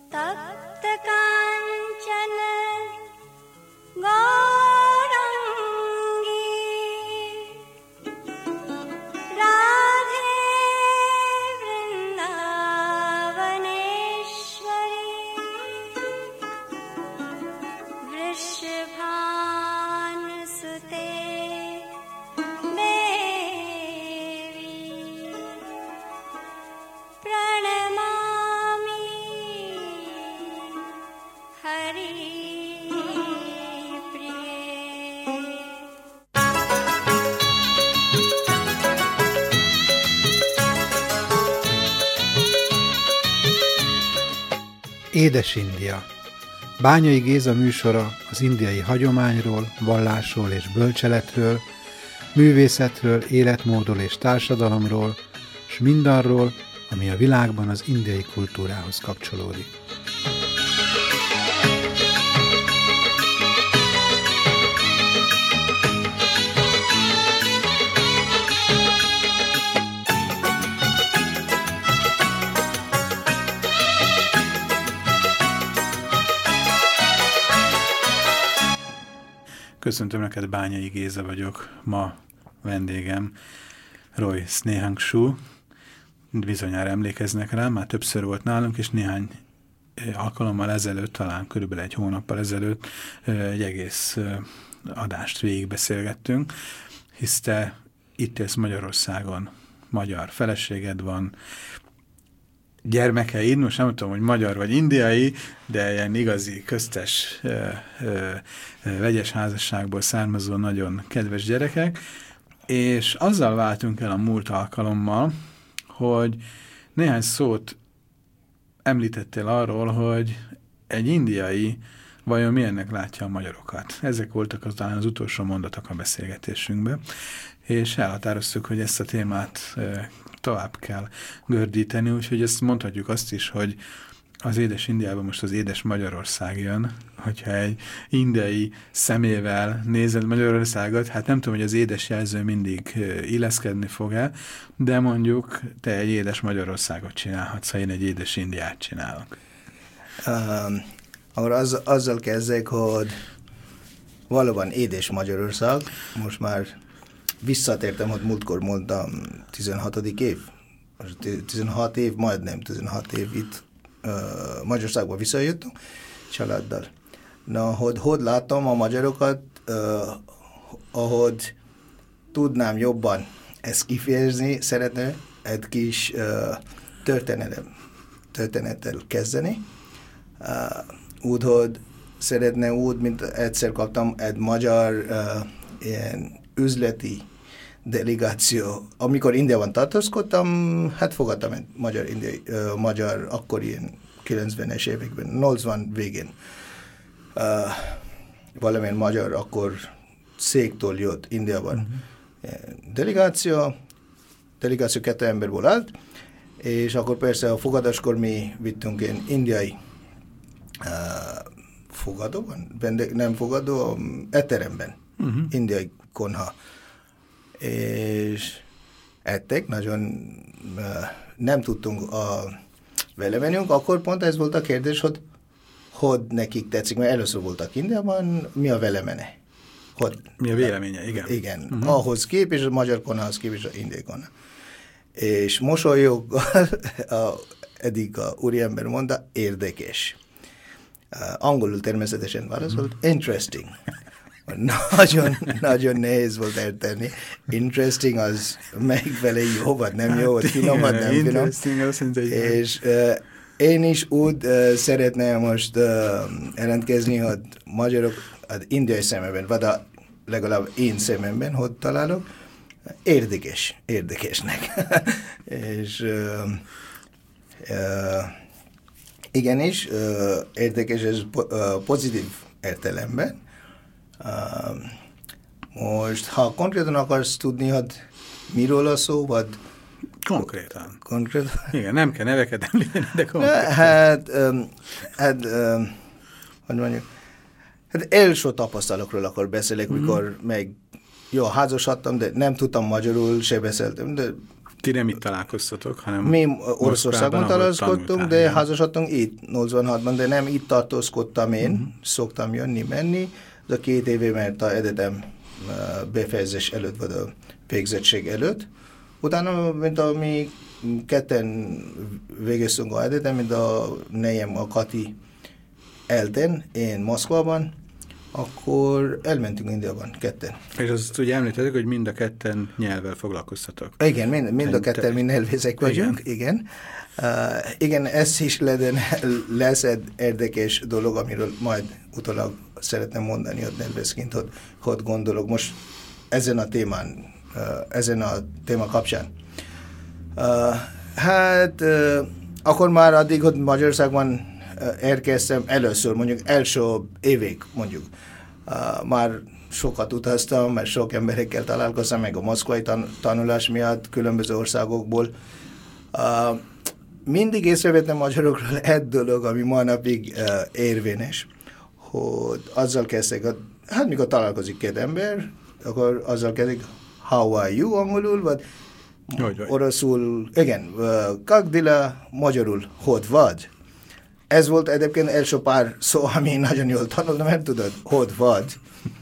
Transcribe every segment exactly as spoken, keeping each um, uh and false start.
तप्त कांचन गौरांगी राधे वृंदावनेश्वरी वृषभानुसुते देवी प्रणमामि Hari Édes India. Bányai Géza műsora az indiai hagyományról, vallásról és bölcseletről, művészetről, életmódról és társadalomról, s mindarról, ami a világban az indiai kultúrához kapcsolódik. Köszöntöm neked, Bányai Géza vagyok. Ma vendégem Roy Snehangshu. Bizonyára emlékeznek rá, már többször volt nálunk, és néhány alkalommal ezelőtt, talán körülbelül egy hónappal ezelőtt egy egész adást végigbeszélgettünk, hisz te itt élsz Magyarországon, magyar feleséged van, gyermekeid, most nem tudom, hogy magyar vagy indiai, de ilyen igazi, köztes, ö, ö, ö, vegyes házasságból származó nagyon kedves gyerekek, és azzal váltunk el a múlt alkalommal, hogy néhány szót említettél arról, hogy egy indiai vajon milyennek látja a magyarokat. Ezek voltak az, talán az utolsó mondatok a beszélgetésünkben, és elhatároztuk, hogy ezt a témát ö, tovább kell gördíteni, úgyhogy ezt mondhatjuk azt is, hogy az édes Indiában most az édes Magyarország jön, hogyha egy indiai szemével nézed Magyarországot, hát nem tudom, hogy az édes jelző mindig illeszkedni fog-e, de mondjuk te egy édes Magyarországot csinálhatsz, ha én egy édes Indiát csinálok. Um, akkor az, azzal kezdek, hogy valóban édes Magyarország, most már visszatértem, hogy múltkor mondtam tizenhatodik év, most tizenhat év, majdnem tizenhat év itt uh, Magyarországba visszajöttünk családdal. Na, hogy hogy látom a magyarokat, uh, ahogy tudnám jobban ezt kifejezni, szeretném egy kis uh, történetem, történettel kezdeni. Uh, úgy, hogy szeretném úgy, mint egyszer kaptam egy magyar uh, ilyen üzleti delegáció. Amikor Indiában tartózkodtam, hát fogadtam egy magyar, indiai, uh, magyar akkor ilyen kilencvenes években, nyolcvan végén. Uh, valamilyen magyar akkor széktől jött Indiában. Uh-huh. Delegáció, delegáció kettő emberből állt, és akkor persze a fogadáskor mi vittünk ilyen indiai uh, fogadóban, nem fogadó, etteremben, uh-huh. indiai konyha. És ettek, nagyon uh, nem tudtunk uh, vele menjünk, akkor pont ez volt a kérdés, hogy hogy nekik tetszik, mert először voltak Indiában, mi a velemene? Hogy, mi a véleménye, igen. Igen, uh-huh. ahhoz kép, és a magyar konyhához kép, és az indiai konyha. És mosolyoggal eddig a úriember mondta, érdekes. Uh, angolul természetesen válaszolt, uh-huh. interesting. Nagyon, nagyon nehéz volt érteni. Interesting az melyik vele jó, vagy nem jó, vagy finom, vagy nem finom. És uh, én is úgy uh, szeretném most uh, jelentkezni, hogy magyarok az indiai szememben, vagy a, legalább én szememben, hogy találok, érdekes, érdekesnek. És uh, uh, igenis, uh, érdekes, ez po- uh, pozitív értelemben. Uh, most, ha konkrétan akarsz tudni, hogy miről a szó, vagy... Konkrétan. Konkrétan? Igen, nem kell neveket említeni, de konkrétan. Hát, um, hát, um, hogy mondjuk, hát első tapasztalatokról akkor beszélek, mm-hmm. mikor meg, jó, házasodtam, de nem tudtam magyarul, se beszéltem, de Ti nem itt találkoztatok, hanem mi Oroszországban találkoztunk, de igen. Házasodtunk itt, nyolcvanhatban, de nem itt tartózkodtam én, uh-huh. szoktam jönni, menni. Ez a két éve, mert az egyetem befejezés előtt, vagy a végzettség előtt. Utána, mint a mi ketten végeztünk az egyetem, mint a nejem, a Kati elten, én Moszkvában, akkor elmentünk Indiában ketten. És azt ugye említettük, hogy mind a ketten nyelvvel foglalkoztatok. Igen, mind, mind a ketten mi nyelvészek vagyunk, igen. Igen. Uh, igen, ez is leden, lesz egy érdekes dolog, amiről majd utólag szeretném mondani, hogy nyelvészként, hogy, hogy gondolok most ezen a témán, uh, ezen a téma kapcsán. Uh, hát uh, akkor már addig, hogy Magyarországban érkeztem először, mondjuk első évig, mondjuk. Uh, már sokat utaztam, mert sok emberekkel találkoztam, meg a moszkvai tan tanulás miatt, különböző országokból. Uh, mindig észrevettem magyarokról egy dolog, ami ma napig uh, érvényes, hogy azzal kezdtek, hogy, hát mikor találkozik két ember, akkor azzal kezdik, how are you angolul, vagy oroszul, igen, uh, kakdila, magyarul, hogy vagy. Ez volt egyébként első pár szó, ami nagyon jól tanultam, mert tudod, hogy vagy.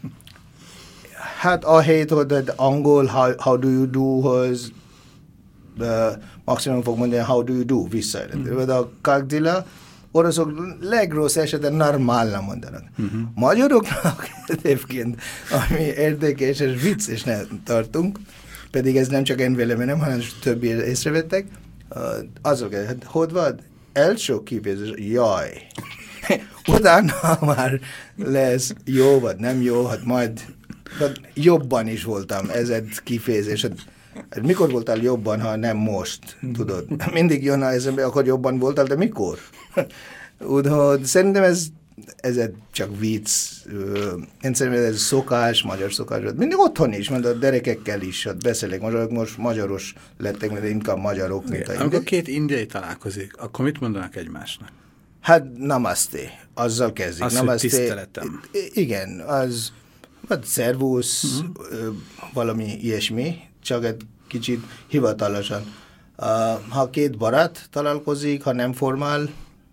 Hát ahelyett, hogy angol, how, how do you do-hoz uh, maximum fog mondani, how do you do, visszajelent. Mm. A kakdila, oroszok legrossz esetben normálna mondanak. Mm-hmm. Magyaroknak egyébként, ami érdekes és vicces nem tartunk, pedig ez nem csak én véleményem, hanem többi észrevettek, uh, azok, hát hogy vagy? Első kifejezés, jaj. Utána már lesz jó, vagy nem jó, hát majd jobban is voltam, ez egy kifejezés. Hát, mikor voltál jobban, ha nem most, tudod? Mindig jön a eszembe, akkor jobban voltál, de mikor? Úgyhogy szerintem ez, ez egy csak vicc. Én szerintem ez szokás, magyar szokás. Mindig otthon is, mert a gyerekekkel is, hát beszélek magyarok, most magyaros lettek, mert inkább magyarok, mint a indiai. Amikor két indiai találkozik, akkor mit mondanak egymásnak? Hát namaste, azzal kezdik. Az, namaste, hogy tiszteletem. Igen, az, vagy szervusz, uh-huh. valami ilyesmi, csak egy kicsit hivatalosan. Uh, ha két barát találkozik, ha nem formál,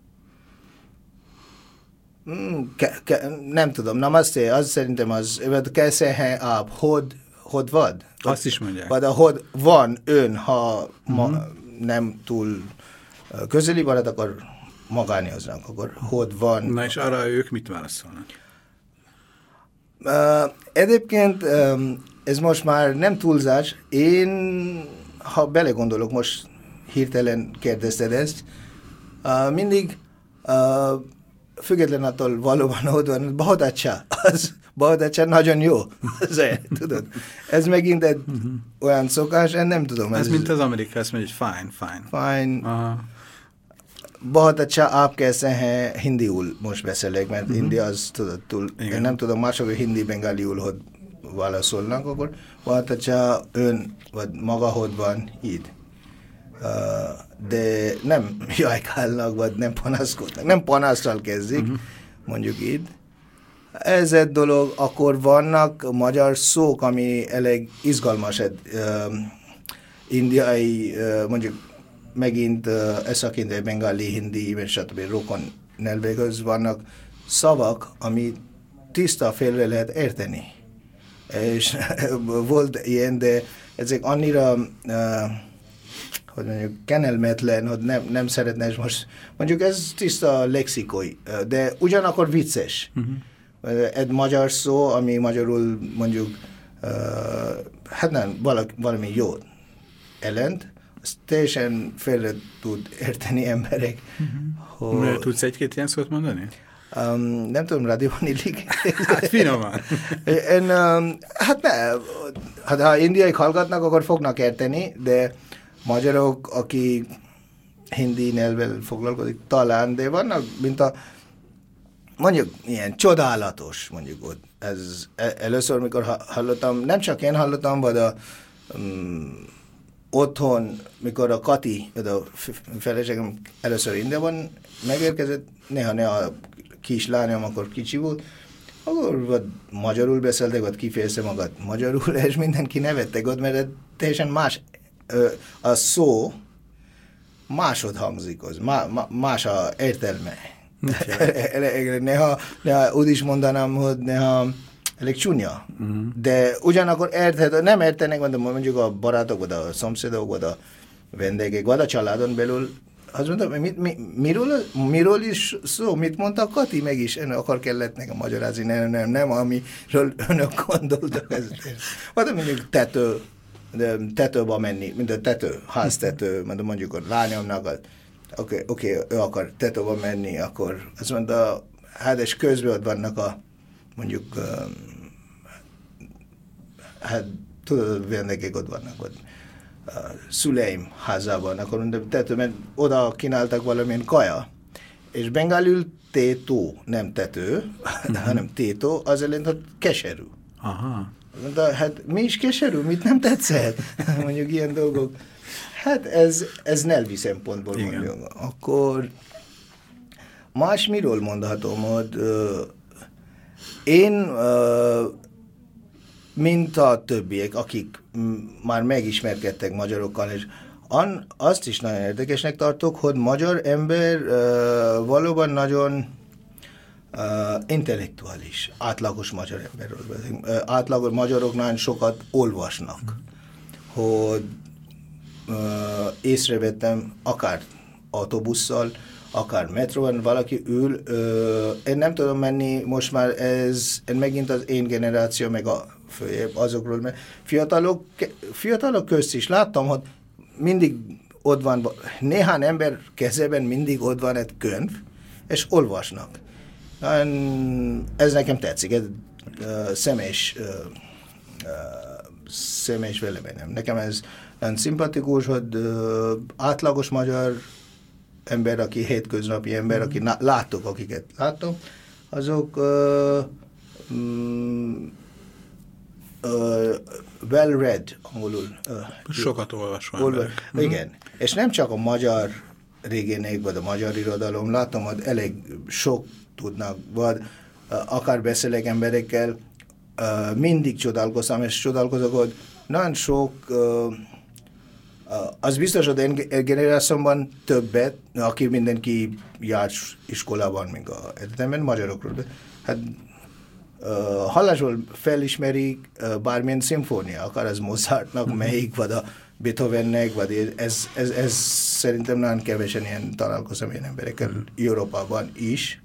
Mm, ke, ke, nem tudom, namaste, az szerintem az, vagy kessze áp, hogy, hogy vad? Azt is mondják. Vagy a hogy van ön, ha mm-hmm. ma, nem túl közeli barát, akkor magányiaznak, akkor hogy van. Na és arra ők mit válaszolnak? Uh, egyébként um, ez most már nem túlzás. Én, ha belegondolok, most hirtelen kérdezted ezt, uh, mindig uh, független attól valóban ott van, Bahadacsa, az Bahadacsa nagyon jó. Tudod? Ez megint egy uh-huh. olyan szokás, én nem tudom. Ez, ez mint az Amerikai, azt mondja, hogy fine, fine. Fine. Aha. Bahadacsa áp kezdve hindiul most beszélek, mert uh-huh. hindi az, tudod, túl, én nem tudom, mások hindi bengáliul, hogy válaszolnak, akkor Bahadacsa ön, vagy maga hogy van, így. Uh, de nem jajkálnak, vagy nem panaszkodnak. Nem panaszsal kezdik, uh-huh. mondjuk így. Ez egy dolog, akkor vannak magyar szók, ami elég izgalmas, egy uh, indiai, uh, mondjuk megint uh, eszak-indiai, bengali, hindi, és stb. Rokon nyelvekhez vannak szavak, ami tiszta félre lehet érteni. És volt ilyen, de ezek annyira uh, hogy mondjuk kenelmetlen, hogy nem, nem szeretne, és most mondjuk ez tiszta lexikói, de ugyanakkor vicces. Uh-huh. Egy magyar szó, ami magyarul mondjuk, uh, hát nem, valaki, valami jó jelent, azt teljesen félre tud érteni emberek. Uh-huh. Hogy... Tudsz egy-két ilyen szót mondani? Um, nem tudom, rádióban illik. Hát finoman. Én, um, hát ne, hát ha indiaiak hallgatnak, akkor fognak érteni, de magyarok, akik hindi nyelvvel foglalkozik, talán, de vannak, mint a, mondjuk ilyen csodálatos, mondjuk ott. Ez először, mikor hallottam, nem csak én hallottam, vagy a um, otthon, mikor a Kati, vagy a feleségem először Indiában megérkezett, néha-néha a kislányom, akkor kicsi volt, akkor vagy magyarul beszéltek, vagy kifejezte magad magyarul, és mindenki nevettek ott, mert teljesen más a szó másod hangzik, az, má, má, más a értelme. néha, néha úgy is mondanám, hogy néha elég csúnya, uh-huh. de ugyanakkor érthető, nem értenek, mondjuk a barátok, vagy a szomszédok, vagy a vendégek, vagy a családon belül, azt mondtam, mit, mi, miről, miről is szó, mit mondta Kati, meg is akar kellett nekem magyarázni, nem, nem, nem, amiről önök gondoltak. Vagy mondjuk tető, tetőbe menni, mint a tető, háztető, mondjuk a lányomnak, oké, okay, okay, ő akar tetőbe menni, akkor azt mondta, hát és közben ott vannak a, mondjuk, hát tudod, vendégek ott vannak, ott a szüleim házában, akkor mondom, tető, mert oda kínáltak valamilyen kaja, és bengálül tétó, nem tető, uh-huh. hanem tétó, az jelent, hogy keserű. Aha. Mondta, hát mi is keserű, mit nem tetszett? Mondjuk ilyen dolgok. Hát ez, ez nelvi szempontból mondjuk. Akkor más miről mondhatom, hogy uh, én uh, mint a többiek, akik már megismerkedtek magyarokkal, és an, azt is nagyon érdekesnek tartok, hogy magyar ember uh, valóban nagyon uh, intellektuális, átlagos magyar emberről beszélünk. Uh, átlagos magyarok nagyon sokat olvasnak, mm. hogy uh, észrevettem, akár autóbusszal, akár metróban valaki ül, uh, én nem tudom menni, most már ez megint az én generáció, meg a följebb azokról, mert fiatalok, fiatalok közt is láttam, hogy mindig ott van, néhány ember kezében mindig ott van egy könyv, és olvasnak. Ez nekem tetszik, ez uh, személyes, uh, uh, személyes véleményem. Nekem ez nagyon szimpatikus, hogy uh, átlagos magyar ember, aki hétköznapi ember, aki látok, akiket látom, azok uh, um, Uh, well read, angolul. Uh, Sokat olvasva. Olva, igen, mm. és nem csak a magyar régének, vagy a magyar irodalom, látom, hogy elég sok tudnak, vagy uh, akár beszélek emberekkel, uh, mindig csodálkoztam, és csodálkozok, hogy nagyon sok, uh, uh, az biztos, hogy én generációmban többet, aki mindenki járt iskolában, még a egyetemen, magyarokról, hát Uh, hallásból felismerik uh, bármilyen szimfónia, akár az Mozartnak, mm-hmm. melyik, vagy a Beethovennek, vagy ez, ez, ez szerintem nagyon kevesen ilyen találkozom ilyen emberekkel mm-hmm. Európában is.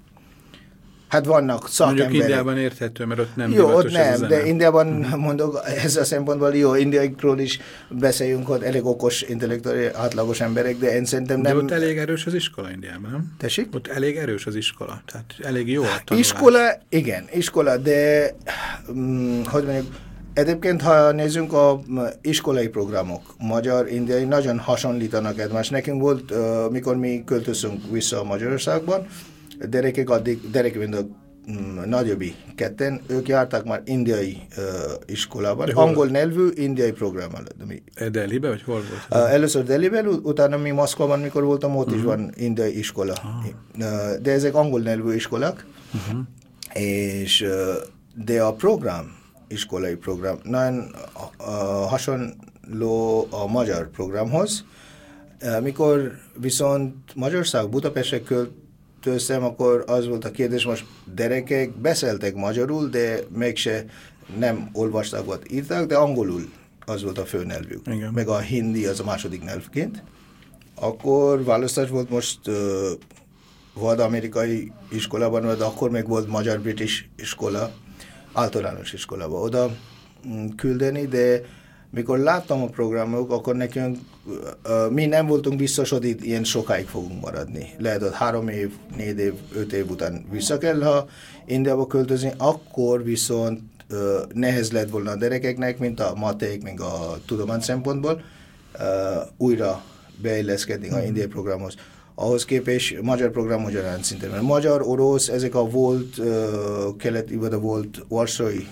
Hát vannak szakemberek. Mondjuk Indiában érthető, mert ott nem jó, divatos ott nem, ez a de Indiában mm-hmm. mondok, ez a szempontból jó, indiaiakról is beszéljünk, hogy elég okos, intellektuális, átlagos emberek, de én szerintem nem... De ott elég erős az iskola Indiában, nem? Tessék? Ott elég erős az iskola, tehát elég jó a tanulás. Iskola, igen, iskola, de um, hogy mondjuk, egyébként, ha nézzünk a iskolai programok, magyar, indiai, nagyon hasonlítanak egymást. Nekünk volt, uh, mikor mi költözünk vissza a Magyarországban, gyerekek addig, gyerekek mind a mm, nagyobbi ketten, ők jártak már indiai uh, iskolában, angol nyelvű indiai programmal. Delhibe, vagy hol volt? Uh, először Delhiben, utána mi Moszkvában, mikor voltam, ott uh-huh. is van indiai iskola. Uh-huh. Uh, de ezek angol nyelvű iskolák, uh-huh. és uh, de a program, iskolai program, nagyon uh, hasonló a magyar programhoz. Uh, mikor viszont Magyarország Budapestre költöztem, akkor az volt a kérdés, most gyerekek beszéltek magyarul, de mégse nem olvastak, vagy írták, de angolul az volt a főnyelvük. Igen. Meg a hindi az a második nyelvként. Akkor választás volt most uh, vagy amerikai iskolában, vagy akkor még volt magyar-british iskola, általános iskolában oda küldeni, de mikor láttam a programok, akkor nekünk, uh, mi nem voltunk biztos, hogy itt ilyen sokáig fogunk maradni. Lehet, hogy három év, négy év, öt év után vissza kell, ha Indiába költözni, akkor viszont uh, nehéz lett volna a gyerekeknek, mint a maték, mint a tudomány szempontból, uh, újra beilleszkedni mm. a indiai programhoz. Ahhoz képest magyar program magyarán szinten. Mert magyar, orosz, ezek a volt uh, keleti, vagy a volt varsói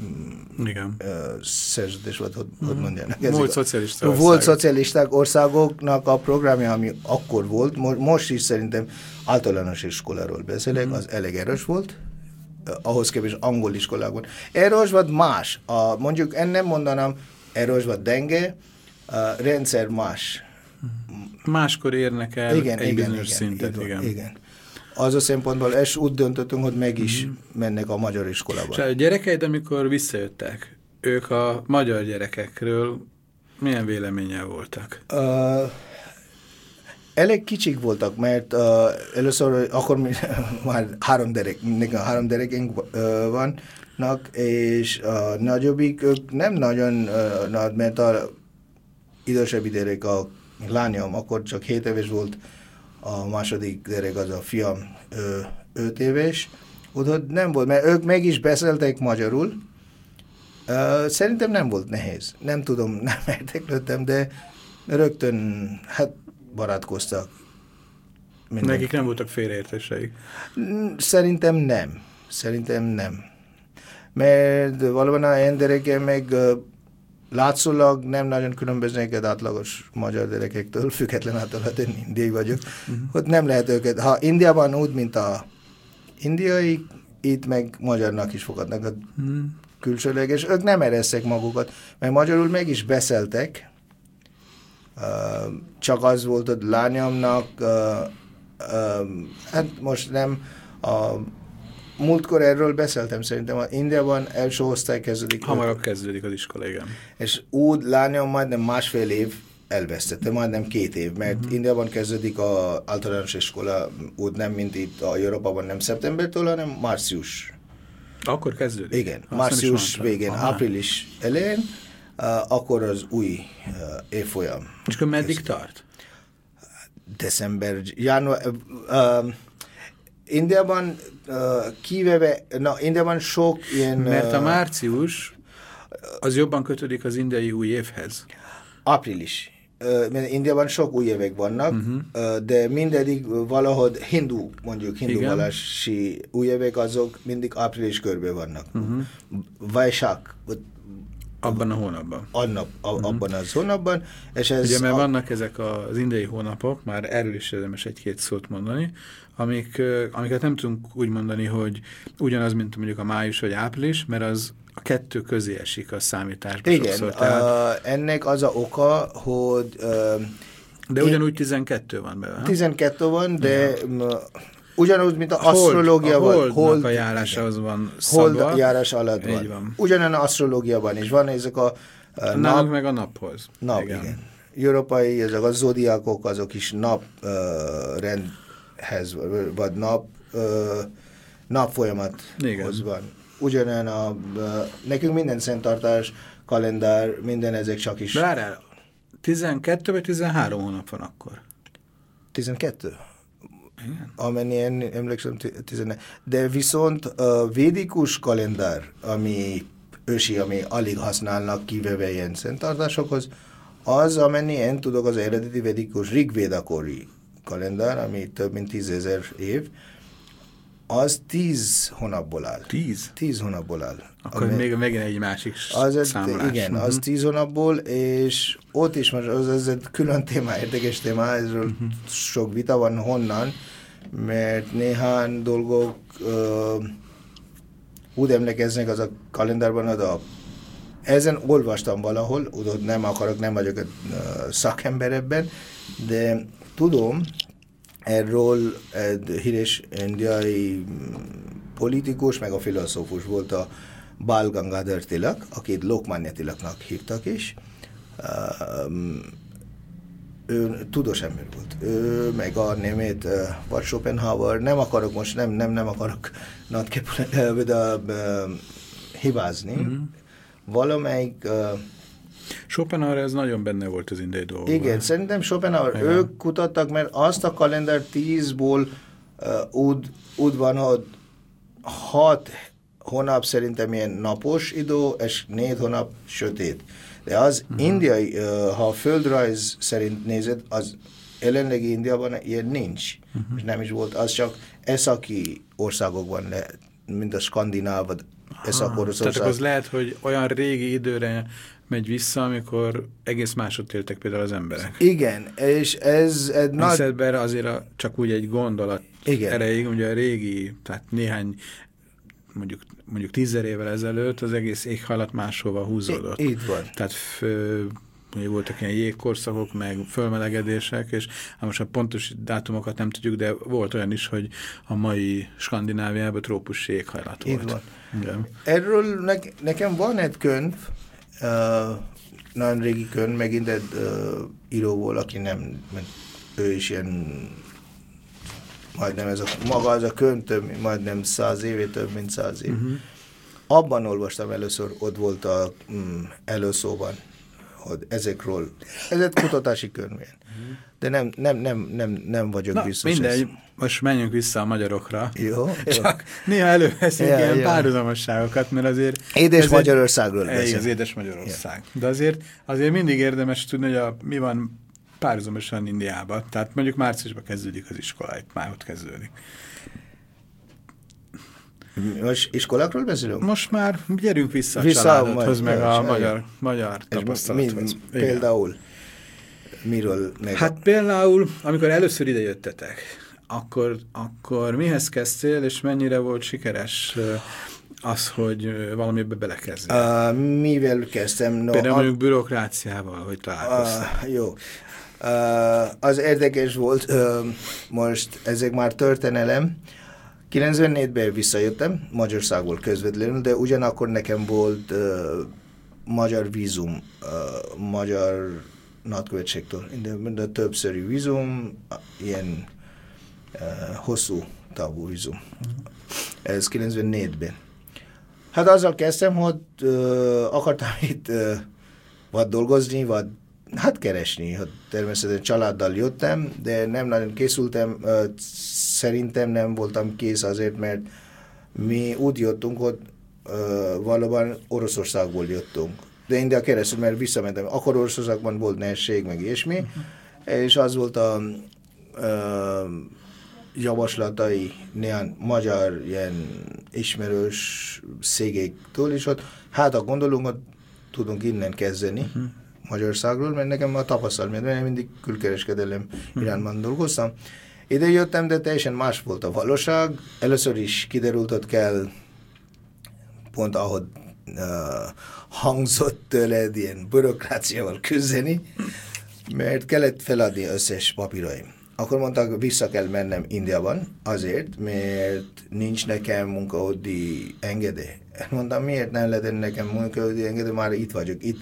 igen. Uh, szerződés, vagy hogy, mm. hogy mondjanak. Volt szocialista országok. Volt szocialisták országoknak a programja, ami akkor volt, mo most is szerintem általános iskoláról beszélek, mm. az elég erős volt, uh, ahhoz képest angol iskolákban. Erős vagy más. A, mondjuk én nem mondanám erős vagy denge, a rendszer más. Máskor érnek el igen, egy igen, bizonyos igen, szintet. igen, Igen. igen. Az a szempontból, és úgy döntöttünk, hogy meg is mm. mennek a magyar iskolába. És a gyerekeid, amikor visszajöttek, ők a magyar gyerekekről milyen véleménnyel voltak? Uh, elég kicsik voltak, mert uh, először akkor mi, már három gyerek, három gyerekünk uh, vannak, és a uh, nagyobbik ők nem nagyon uh, nagy, mert a idősebb gyerek, a lányom, akkor csak hét éves volt, a második gyerek az a fiam ő, öt éves, úgyhogy nem volt, mert ők meg is beszéltek magyarul. Uh, szerintem nem volt nehéz. Nem tudom, nem érdeklődtem, de rögtön hát barátkoztak. Minden. Nekik nem voltak félreértéseik? Szerintem nem. Szerintem nem. Mert valóban a én gyerekem meg uh, látszólag nem nagyon különböznek egy átlagos magyar gyerekektől, független attól, hogy én indiai vagyok. Uh-huh. Hogy nem lehet őket. Ha Indiában úgy, mint a indiai, itt meg magyarnak is fogadnak a uh-huh. külsőleg, és ők nem ereszek magukat, mert magyarul meg is beszéltek. Uh, csak az volt, hogy lányomnak, uh, uh, hát most nem, a múltkor erről beszéltem, szerintem a Indiában első osztály kezdődik. Hamarabb kezdődik az iskola, igen. És úgy lányom majdnem másfél év elvesztette, majdnem két év, mert uh-huh. Indiában kezdődik az általános iskola, úgy nem, mint itt a Európában, nem szeptembertől, hanem március. Akkor kezdődik? Igen, azt március végén, aha. április elején, uh, akkor az új uh, évfolyam. És akkor meddig tart? December, január... Uh, Indiában uh, kivéve, na, Indiában sok ilyen... Mert a március az jobban kötődik az indiai új évhez. Április. Uh, mert Indiában sok új évek vannak, uh-huh. uh, de mindedig valahogy hindu, mondjuk hindu vallási új évek, azok mindig április körben vannak. Uh-huh. Vajsak. Abban a hónapban. Annap, a, uh-huh. Abban az hónapban. És ez ugye, mert a... vannak ezek az indiai hónapok, már erről is érdemes egy-két szót mondani, amik, amiket nem tudunk úgy mondani, hogy ugyanaz, mint mondjuk a május vagy április, mert az a kettő közé esik a számításban. Igen, sokszor, tehát... uh, ennek az a oka, hogy... Uh, de ugyanúgy tizenkettő van bele. tizenkettő van, de uh, ugyanúgy, mint az asztrológia van. A holdnak hold, a járása az van szabva. Hold járás alatt van. van. Ugyanen asztrológiában is van ezek a uh, nap. meg a naphoz. Nap, igen. igen. Európai, ezek a zodiákok, azok is nap uh, rendhez, vagy nap uh, napfolyamathoz van. Ugyanen a, uh, nekünk minden szenttartás, kalendár, minden ezek csak is. Várjál, tizenkettő vagy tizenhárom hónap van akkor? tizenkettő? Igen. Amennyien emlékszem, tizenegy. De viszont a védikus kalendár, ami ősi, ami alig használnak kivéve ilyen szenttartásokhoz, az, amennyien tudok, az eredeti védikus Rigvédakori kalendár, ami több mint tízezer év, az tíz hónapból áll. Tíz? Tíz hónapból áll. Akkor ami, még megint egy másik az számolás. Igen, uh-huh. az tíz hónapból, és ott is most az, az egy külön téma, érdekes téma, ezről uh-huh. sok vita van honnan, mert néhány dolgok uh, úgy emlékeznek az a kalendárban, a ezen olvastam valahol, úgy nem akarok, nem vagyok egy uh, szakember ebben, de tudom, erről egy híres indiai politikus, meg a filozófus volt a Bal Gangadhar Tilak, akit Lokmanya Tilaknak hívtak is. Um, ő tudós ember volt. Ő meg a német uh, vagy Schopenhauer, nem akarok most, nem, nem, nem akarok nagyképűen uh, hibázni. Mm-hmm. Valamelyik... Uh, Schopenhauer ez nagyon benne volt az indiai dolgokban. Igen, szerintem Schopenhauer, igen. Ők kutattak, mert azt a kalendár tízból uh, úgy, úgy van, hogy hat hónap szerintem ilyen napos idő, és négy hónap sötét. De az uh-huh. indiai, uh, ha a földrajz szerint nézed, az jelenlegi Indiában ilyen nincs. Uh-huh. És nem is volt, az csak északi országokban lehet, mint a skandináv, vagy Észak-Oroszország. Tehát az lehet, hogy olyan régi időre megy vissza, amikor egész másod éltek például az emberek. Igen, és ez egy nagy... Hiszen azért a, csak úgy egy gondolat igen. erejéig, ugye a régi, tehát néhány, mondjuk, mondjuk tízezer évvel ezelőtt az egész éghajlat máshova húzódott. Így van. Tehát f, voltak ilyen jégkorszakok, meg fölmelegedések, és most a pontos dátumokat nem tudjuk, de volt olyan is, hogy a mai Skandináviában trópusi éghajlat volt. Így van. Igen. Erről ne, nekem van egy könyv, uh, nagyon régi könyv, megint egy uh, íróból, aki nem, ő is ilyen, majdnem ez a, maga az a könyv több, majdnem száz éve, több mint száz év. Uh-huh. Abban olvastam először, ott volt a mm, előszóban, hogy ezekről, ez egy kutatási könyv, uh-huh. de nem, nem, nem, nem, nem vagyok Na, biztos. mindegy, ez. most menjünk vissza a magyarokra. Jó, Csak jó. Néha előveszünk ja, ilyen ja. párhuzamosságokat, mert azért... Édes Magyarországról beszél. Az édes Magyarország. Ja. De azért, azért mindig érdemes tudni, hogy a, mi van párhuzamosan Indiában. Tehát mondjuk márciusban kezdődik az iskola, itt már ott kezdődik. Most iskolákról beszélünk? Most már gyerünk vissza, vissza a családodhoz, majd, meg a saját. magyar, magyar tapasztalathoz. Mi, például miről? Meg hát a... például, amikor először ide jöttetek, akkor, akkor mihez kezdtél, és mennyire volt sikeres az, hogy valamibe belekezdél? Uh, mivel kezdtem? No, például a... mondjuk bürokráciával, hogy találkoztál. Uh, jó. Uh, az érdekes volt, uh, most ezek már történelem. kilencvennégyben visszajöttem, Magyarországból közvetlenül, de ugyanakkor nekem volt uh, magyar vízum, uh, magyar nagykövetségtől, de, de többszörű vízum, ilyen uh, hosszú távú vízum. Ez kilencvennégyben. Hát azzal kezdtem, hogy uh, akartam itt uh, vagy dolgozni, vagy hát keresni. Hát természetesen családdal jöttem, de nem nagyon készültem. Uh, szerintem nem voltam kész azért, mert mi úgy jöttünk, hogy uh, valóban Oroszországból jöttünk. De India keresztül, mert visszamentem. Akkor Oroszországban volt nehézség, meg ilyesmi, uh-huh. és az volt a uh, javaslatai néhány magyar ilyen ismerős szégektől is, hogy hát ha gondolunk, hogy tudunk innen kezdeni uh-huh. Magyarországról, mert nekem a tapasztalat, mert én mindig külkereskedelem uh-huh. irányban dolgoztam. Ide jöttem, de teljesen más volt a valóság. Először is kiderült, hogy kell pont ahogy uh, hangzott tőled ilyen bürokráciával küzdeni, mert kellett feladni összes papíraim. Akkor mondták, vissza kell mennem Indiában azért, mert nincs nekem munkaügyi engedély. Mondtam, miért nem legyen nekem munkaügyi engedély, már itt vagyok, itt.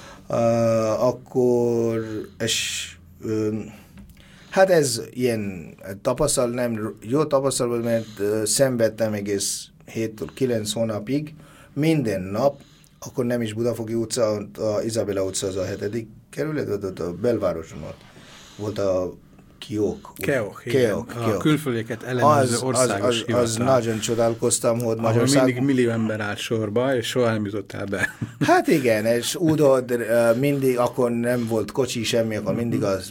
Uh, akkor, és um, hát ez ilyen tapasztalat, nem jó tapasztalat, mert uh, szenvedtem egész héttől kilenc hónapig, minden nap, akkor nem is Budafoki utca, a Izabella utca az a hetedik kerület, ott a belvároson volt. Volt a Kiok. Keok, Keok, igen. A külföldéket ellenőrző országos az, az, az nagyon csodálkoztam, hogy Magyarországon... mindig millió ember állt sorba, és soha nem jutottál be. Hát igen, és udod, mindig, akkor nem volt kocsi, semmi, akkor mindig az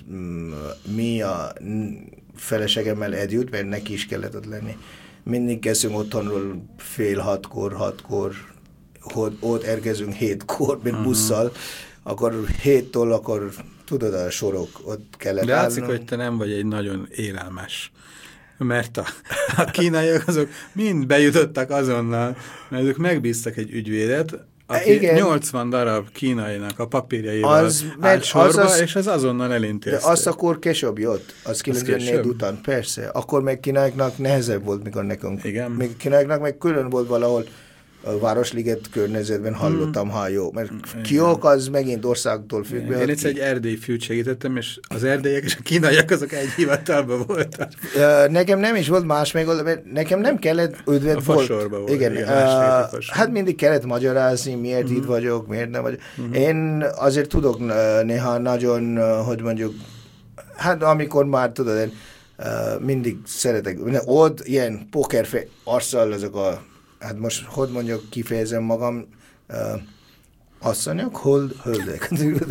mi a feleségemmel együtt, mert neki is kellett ott lenni. Mindig kezdünk otthonról fél hatkor, hatkor, hogy ott érkezünk hétkor, mint busszal, akkor héttől, akkor tudod, a sorok ott kellett. De látszik, hogy te nem vagy egy nagyon élelmes. Mert a, a kínaiak azok mind bejutottak azonnal, mert ők megbíztak egy ügyvédet, aki igen. nyolcvan darab kínainak a papírjaival az, állt sorba, az az, és ez azonnal elintézte. De azt akkor később jött, az kilencvennégy után, persze. Akkor meg kínaiaknak nehezebb volt, mikor nekünk. Igen. Még kínaiaknak meg külön volt valahol a Városliget környezetben hallottam, ha jó. Mert Kiok az megint országtól függ. Én egyszer egy erdélyi fiút segítettem, és az erdélyek és a kínaiak azok egy hivatalban voltak. Nekem nem is volt más megoldás, mert nekem nem kellett üdvet. A fasorban volt. Igen, igen uh, hát mindig kellett magyarázni, miért uh-huh. itt vagyok, miért nem vagyok. Uh-huh. Én azért tudok néha nagyon, hogy mondjuk, hát amikor már tudod, én uh, mindig szeretek, ott ilyen pokerfej arccal azok a hát most, hogy mondjuk, kifejezem magam, uh, asszonyok, hol, hölgyek,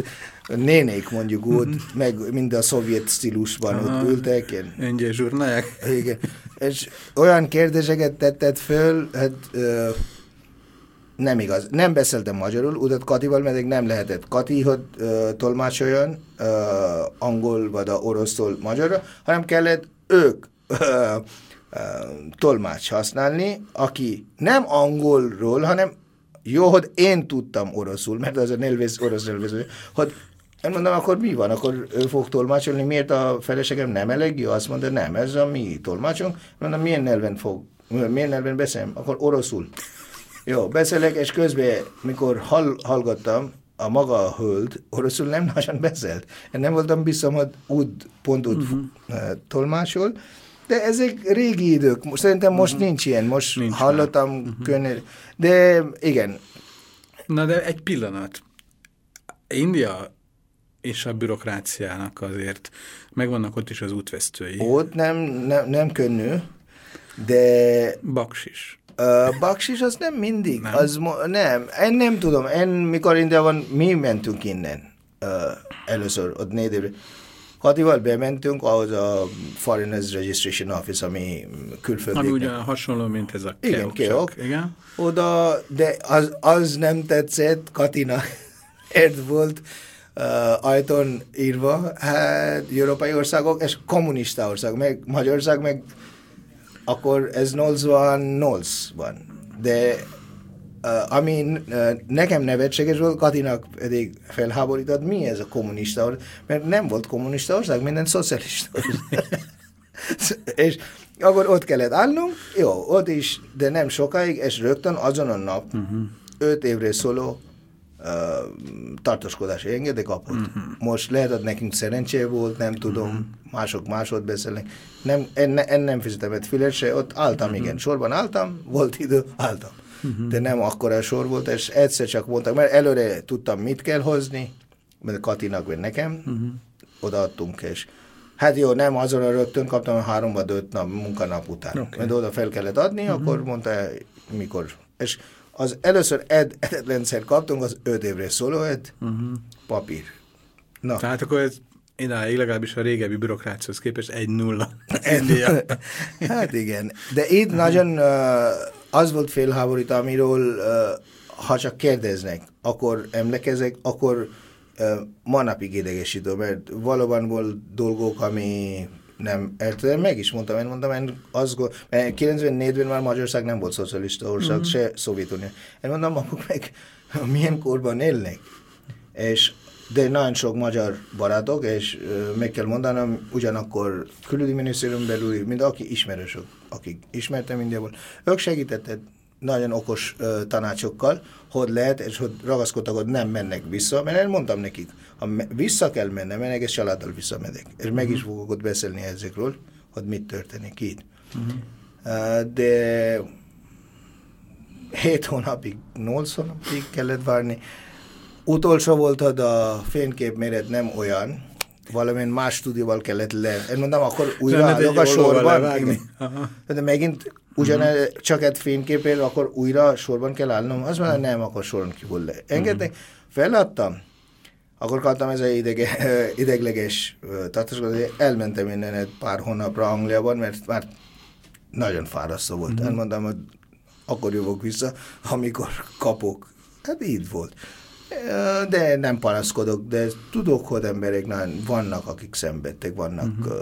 nénék mondjuk úgy, meg mind a szovjet stílusban aha, ott ültek. Engyel zsurnáják. Igen. És olyan kérdéseket tetted föl, hát uh, nem igaz. Nem beszéltem magyarul, utat Katival, mert nem lehetett Kati, hogy uh, tolmácsoljon uh, angol vagy a orosztól magyarra, hanem kellett ők uh, Uh, tolmács használni, aki nem angolról, hanem jó, hogy én tudtam oroszul, mert az a nyelvész, orosz nyelvész, hogy Én mondom, akkor mi van? Akkor ő fog tolmácsolni, miért a feleségem nem elég jó? Azt mondta, nem, ez a mi tolmácsunk. Mondom, milyen nyelven fog, milyen nyelven beszélem? Akkor oroszul. Jó, beszélek, és közben, mikor hall, hallgattam, a maga a hölgy oroszul nem nagyon beszélt. Én nem voltam biztos, hogy úgy, pont úgy uh-huh. tolmácsol, de ezek régi idők. Most, szerintem most uh-huh. nincs ilyen. Most nincs hallottam uh-huh. könnyű. De igen. Na de egy pillanat. India és a bürokráciának azért megvannak ott is az útvesztői. Ott nem, nem, nem könnyű, de... Baksis. Uh, baksis az nem mindig. Nem? Az mo- nem. Én nem tudom. Én, mikor Indiában mi mentünk innen uh, először, ott négy évre. Katival bementünk ahhoz a Foreigners Registration Office, ami külföldéknek. Ami ugyan hasonló, mint ez a igen, keok. Igen, oda, de az, az nem tetszett Katinak. Ért volt uh, ajtón írva, hát európai országok, és kommunista ország, meg Magyarország, meg akkor ez nyolcvannyolcban. De uh, ami uh, nekem nevetséges volt, Katinak pedig felháborított, mi ez a kommunista ország? Mert nem volt kommunista ország, minden szocialista ország. És akkor ott kellett állnunk, jó, ott is, de nem sokáig, és rögtön azon a nap, uh-huh. öt évre szóló uh, tartózkodási engedély kapott. Uh-huh. Most lehet, hogy nekünk szerencsé volt, nem tudom, uh-huh. mások másod beszélnek. Nem, en, en nem fizetem egy filet se, ott álltam, uh-huh. igen, sorban álltam, volt idő, álltam. Uh-huh. De nem akkora sor volt, és egyszer csak mondtak, mert előre tudtam, mit kell hozni, mert Katinak vagy nekem, uh-huh. odaadtunk, és hát jó, nem azonra rögtön kaptam, három vagy öt nap, munkanap után. Okay. Mert oda fel kellett adni, uh-huh. akkor mondta, mikor. És az először ed, edetlenszer kaptunk, az öt évre szóló egy uh-huh. papír. Na. Tehát akkor ez idáig legalábbis a régebbi bürokráciához képest egy nulla. Hát igen. De itt uh-huh. nagyon uh, az volt felháborító, amiről uh, ha csak kérdeznek, akkor emlékezek, akkor uh, manapig idegesítő, mert valóban volt dolgok, ami nem értem, meg is mondtam, én mondtam, én azt mert kilencvennégyben már Magyarország nem volt szocialista ország, uh-huh. se Szovjetunió. Én mondtam, akkor meg milyen korban élnek. És de nagyon sok magyar barátok, és uh, meg kell mondanom, ugyanakkor külügyi minisztérium belül, mint aki ismerősök, akik ismertem Indiából, ők segítettek nagyon okos uh, tanácsokkal, hogy lehet, és hogy ragaszkodtak, hogy nem mennek vissza, mert én mondtam nekik, ha vissza kell mennem, én egész családdal visszamegyek, és meg is fogok ott beszélni ezekről, hogy mit történik itt. Uh-huh. Uh, de hét hónapig, nyolc hónapig kellett várni. Utolsó volt, hogy a fénykép méret nem olyan, valamilyen más stúdióval kellett le. Én mondom, akkor újra állok a sorban. De megint ugyanaz, uh-huh. csak egy fényképért, akkor újra sorban kell állnom. Azt mondom, nem, akkor soron kívül le. Engednek, uh-huh. feladtam, akkor kaptam ez az idege, idegleges tartózkodást, elmentem innen egy pár hónapra Angliában, mert már nagyon fárasztó volt. Uh-huh. Elmondtam, hogy akkor jövök vissza, amikor kapok. Hát így volt. De nem panaszkodok, de tudok, hogy emberek vannak, akik szenvedtek, vannak. Uh-huh.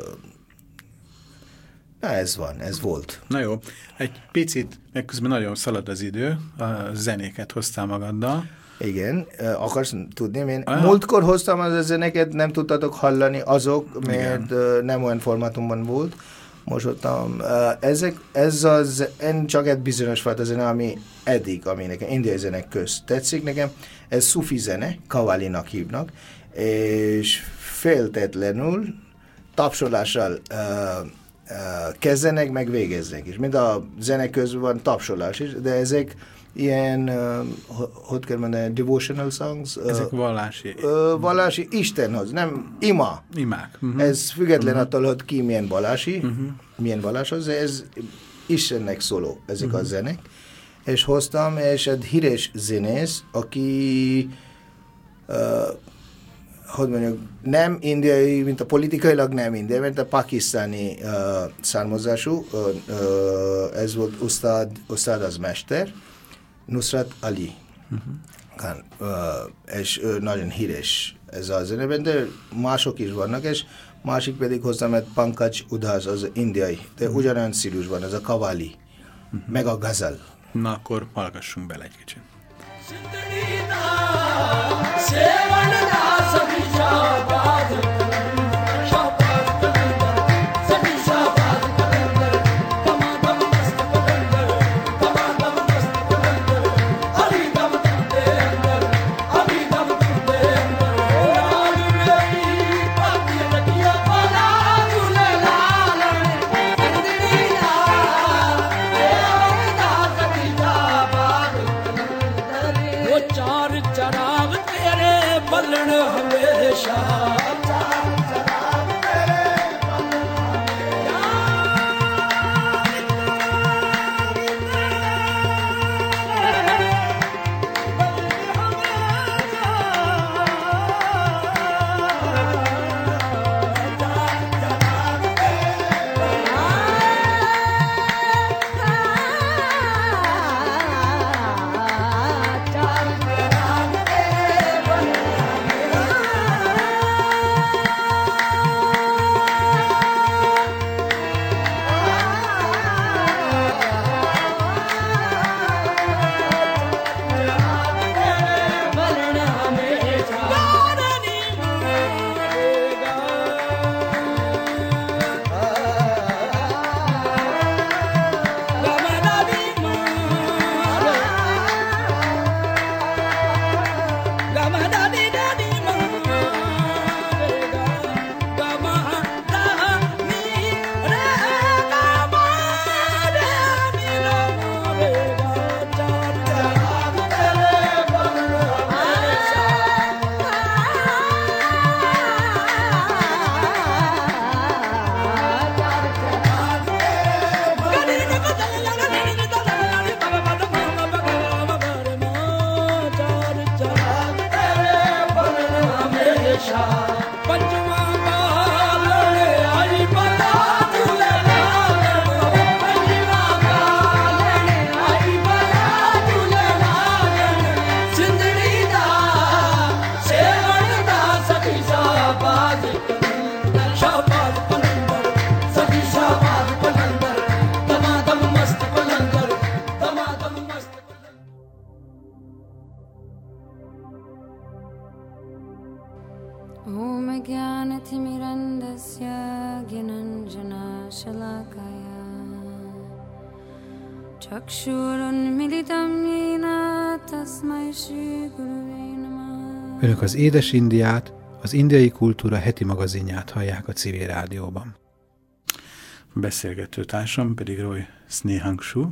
Na ez van, ez volt. Na jó, egy picit, meg közben nagyon szalad az idő, a zenéket hoztál magaddal. Igen, akarsz tudni, én ah. múltkor hoztam az a zenéket, nem tudtatok hallani azok, mert igen. nem olyan formátumban volt. Most ottam, ezek, ez az, én csak egy bizonyos fajta zene, ami eddig, ami nekem indiai zenek közt tetszik nekem, ez szufi zene, kavalinak hívnak, és féltetlenül tapsolással uh, uh, kezdenek, meg végeznek is. Mind a zene közben van tapsolás is, de ezek ilyen, uh, hogy kell mondani, devotional songs. Uh, ezek vallási. Uh, vallási Istenhoz, nem ima. Imák. Uh-huh. Ez független uh-huh. attól, hogy ki milyen vallási, uh-huh. milyen valláshoz, ez Istennek szóló, ezek uh-huh. a zenek. És hoztam, és egy híres zenész, aki uh, hogy mondjuk, nem indiai, mint a politikailag nem indiai, mint a pakisztáni uh, származású, uh, uh, ez volt Ustad, Ustad az mester, Nusrat Ali. Uh-huh. Uh, és ő nagyon híres ez a zenében, de mások is vannak, és másik pedig hoztam egy Pankaj Udhas, az indiai, de uh-huh. ugyanolyan stílus van, ez a kavali, uh-huh. meg a gazal. Na, akkor hallgassunk bele egy kicsit. Sevana Chakshurunmilitam yena tasmai Shri Gurave Namah. Önök az Édes Indiát, az Indiai Kultúra heti magazinját hallják a Civil Rádióban. Beszélgető társam pedig Roy Snehangshu.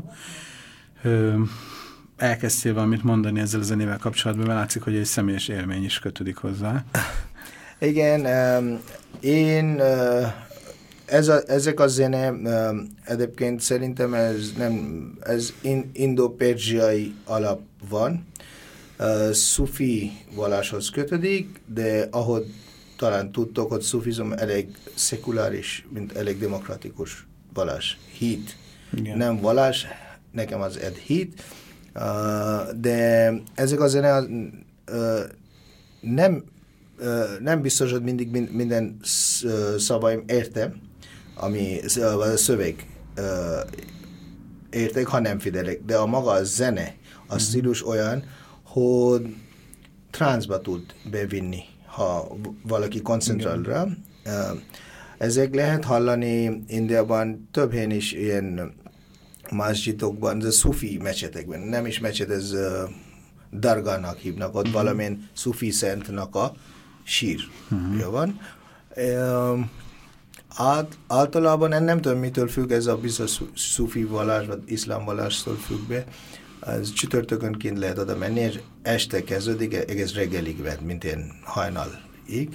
Elkezdtél valamit mondani ezzel a zenével kapcsolatban, mert látszik, hogy egy személyes élmény is kötődik hozzá. Igen, um, én uh, ez a, ezek a zene um, egyébként szerintem ez nem ez in, indo-perzsiai alap van. Uh, szufi valláshoz kötődik, de ahogy talán tudtok, hogy szufizm elég szekuláris, mint elég demokratikus vallás. Hit. Igen. Nem vallás, nekem az egy hit. Uh, de ezek a zene uh, nem, uh, nem biztos, hogy mindig minden szavaim értem, ami a szöveg uh, értek, ha nem figyelek. De a maga a zene, a stílus olyan, hogy transzba tud bevinni, ha valaki koncentrál rá. Uh, ezek lehet hallani Indiában több helyen is ilyen masjidokban, de szufi mecsetekben. Nem is mecset, ez uh, dargának hívnak, ott valamilyen szufi szentnak a sír. Uh-huh. Jó van? Uh, át, általában én nem tudom, mitől függ ez a bizonyos szufi vallás, vagy iszlám vallástól függ be. Az csütörtökönként lehet oda menni, és este kezdődik, egész reggelig vett, mint ilyen hajnalig,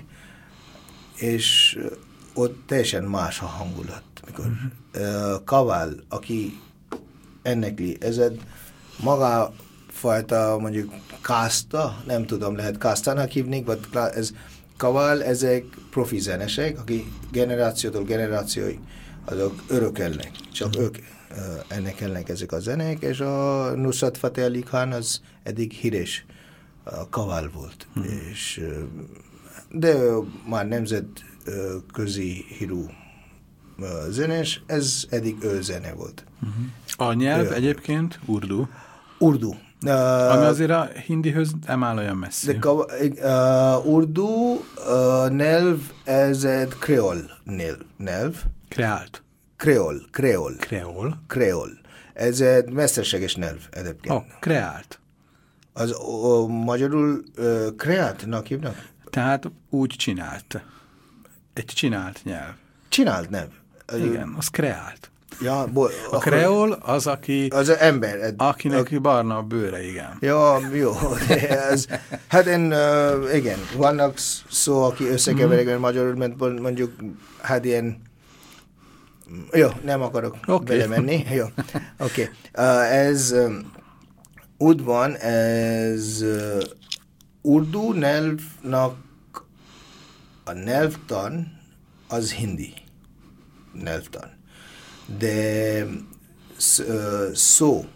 és ott teljesen más a hangulat. Mikor uh-huh. uh, Kavál, aki ennekli, ez egy maga fajta, mondjuk kászta, nem tudom, lehet kásztának hívni, vagy ez Kavál, ezek profi zenesek, aki generációtól generációig azok örökelnek, csak uh-huh. ők uh, ennekelnek ezek a zenék, és a Nusrat Fateh Ali Khan az eddig híres uh, Kavál volt, uh-huh. és, uh, de már nemzetközi uh, hírű uh, zenés, ez eddig ő zene volt. Uh-huh. A nyelv ő. Egyébként urdu? Urdu. Uh, Ami azért a hindihöz nem áll olyan messzi. De uh, urdu uh, nyelv, ez egy kreol nyelv. Kreált? Kreol, kreol. Kreol? Kreol. Ez egy mesterséges nyelv egyébként. Oh, kreált. Az o, magyarul uh, kreáltnak hívnak? Tehát úgy csinált. Egy csinált nyelv. Csinált nyelv. Igen, az kreált. Ja, bo, a kreol az, aki... Az az ember. Ed, akinek a, barna a bőre, igen. Ja, jó. Ez, hát én, uh, igen, vannak szó, aki összekeverik, mm. magyarul, mert mondjuk, hát ilyen... Jó, nem akarok okay. belemenni. Jó, oké. Okay. Uh, ez um, úgy van, ez uh, urdu nyelvnak a nyelvtan az hindi nyelvtan. De szó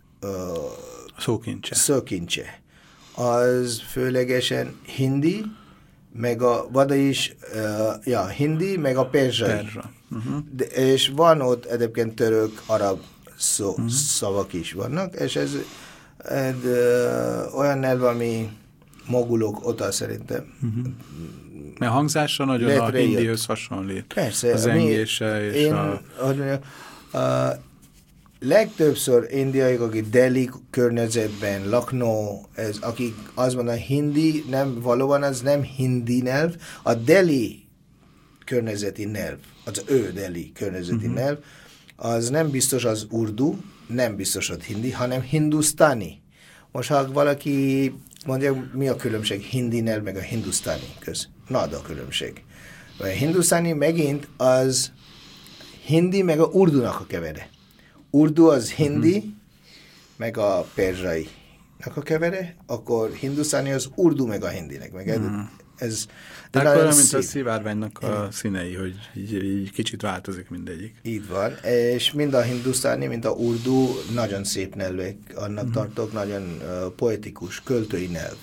szókincse. szókincse az főlegesen hindi, meg a vada is, uh, ja, hindi, meg a perzsai. Perzsa. Uh-huh. De, és van ott egyébként török, arab szó, uh-huh. szavak is vannak, és ez egy uh, olyan nyelv, ami mogulok oda szerintem. Uh-huh. Mert a hangzásra nagyon Létre a hindihez hasonlít. Persze. Az zengése és én, a... Mondjam, a legtöbbször indiaiak, akik Delhi környezetben, Lucknow, ez, akik azt mondanak, hindi, nem, valóban az nem hindi nyelv, a Delhi környezeti nyelv, az ő Delhi környezeti uh-huh. nyelv, az nem biztos az urdu, nem biztos az hindi, hanem hindusztáni. Most ha valaki mondja, mi a különbség hindi nyelv meg a hindusztáni köz? Nagy a különbség. A hindusztáni megint az hindi meg a urdunak a kevere. Urdu az hindi, uh-huh. meg a perzsainak a kevere, akkor hindusztáni az urdu meg a hindinek. Meg uh-huh. ez, de akkor olyan, mint a szivárványnak a színei, hogy így, így kicsit változik mindegyik. Így van, és mind a hindusztáni, mind a urdu nagyon szép nyelvek, annak uh-huh. tartok, nagyon uh, poetikus, költői nyelv.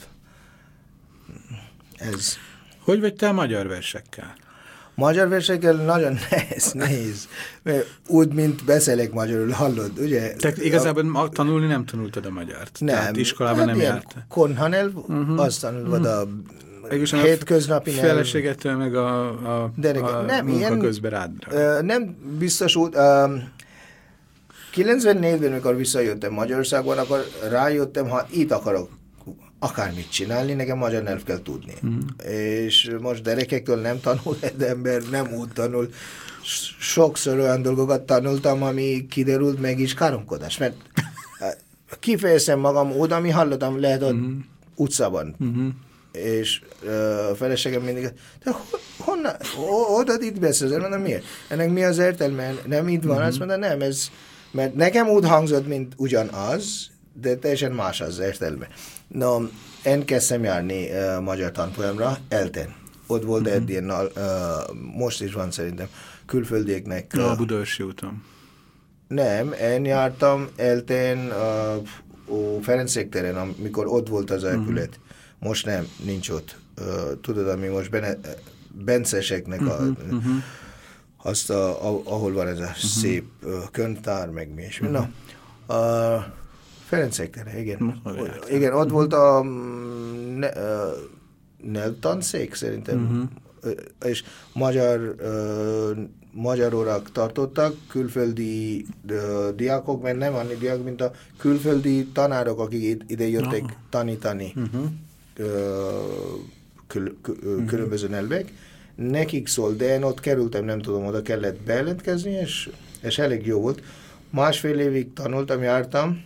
Ez... Hogy vagy te a magyar versekkel? Magyar versekkel nagyon nehéz, nehéz. Úgy, mint beszélek magyarul, hallod, ugye? Te igazából a... tanulni nem tanultad a magyart? Nem. Tehát iskolában hát nem jártál? Konhanel, uh-huh. azt tanulod uh-huh. a hétköznapi nyelv. Feleségetől meg a, a, De a nem, munka ilyen, közben rád. Uh, nem biztos úgy... Uh, kilencvennégyben, amikor visszajöttem Magyarországon, akkor rájöttem, ha itt akarok akármit csinálni, nekem magyar nyelv kell tudni. Mm. És most gyerekektől nem tanul egy ember, nem úgy tanul. Sokszor olyan dolgokat tanultam, ami kiderült meg is káromkodás, mert kifejezem magam oda, ami hallottam, lehet ott mm-hmm. utcában. Mm-hmm. És uh, a feleségem mindig, de ho, honnan, oda itt beszélsz, mondom, miért? Ennek mi az értelme? Nem itt van, mm-hmm. azt mondta, nem, ez, mert nekem úgy hangzott, mint ugyanaz, de teljesen más az értelme. No, én kezdtem járni uh, magyar tanfolyamra, Elten. Ott volt mm-hmm. egy ilyen, uh, most is van szerintem, külföldieknek. Uh, a Budaörsi úton. Nem, én jártam Elten uh, a Ferencék téren, amikor ott volt az épület. Uh-huh. Most nem, nincs ott. Uh, tudod, ami most bene, benceseknek a, uh-huh. Uh-huh. azt, a, ahol van ez a uh-huh. szép uh, könyvtár, meg mi is. Uh-huh. Na, uh, Ferencék téren, igen. Uh-huh. Igen, ott uh-huh. volt a ne, uh, nyelvtanszék szerintem. Uh-huh. Uh, és magyar uh, magyar órak tartottak, külföldi uh, diákok, mert nem annyi diák, mint a külföldi tanárok, akik ide jöttek uh-huh. tanítani uh-huh. uh, kül, kül, uh-huh. különböző nyelvek. Nekik szól, de én ott kerültem, nem tudom, oda kellett bejelentkezni, és, és elég jó volt. Másfél évig tanultam, jártam,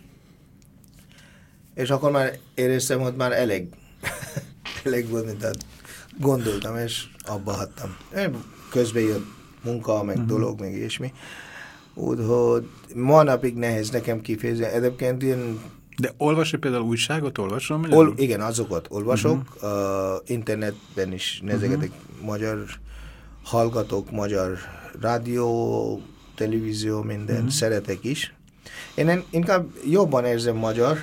és akkor már éreztem, hogy már elég, elég volt, mint gondoltam, és abba hagytam. Közben jött munka, meg uh-huh. dolog, meg ilyesmi. Úgyhogy ma napig nehéz nekem kifejezni. Egyébként ilyen... De olvasod például újságot, olvasom? Ol, igen, azokat olvasok. Uh-huh. Uh, internetben is nézegetek uh-huh. magyar hallgatók, magyar rádió, televízió, minden. Uh-huh. Szeretek is. Én inkább jobban érzem magyar,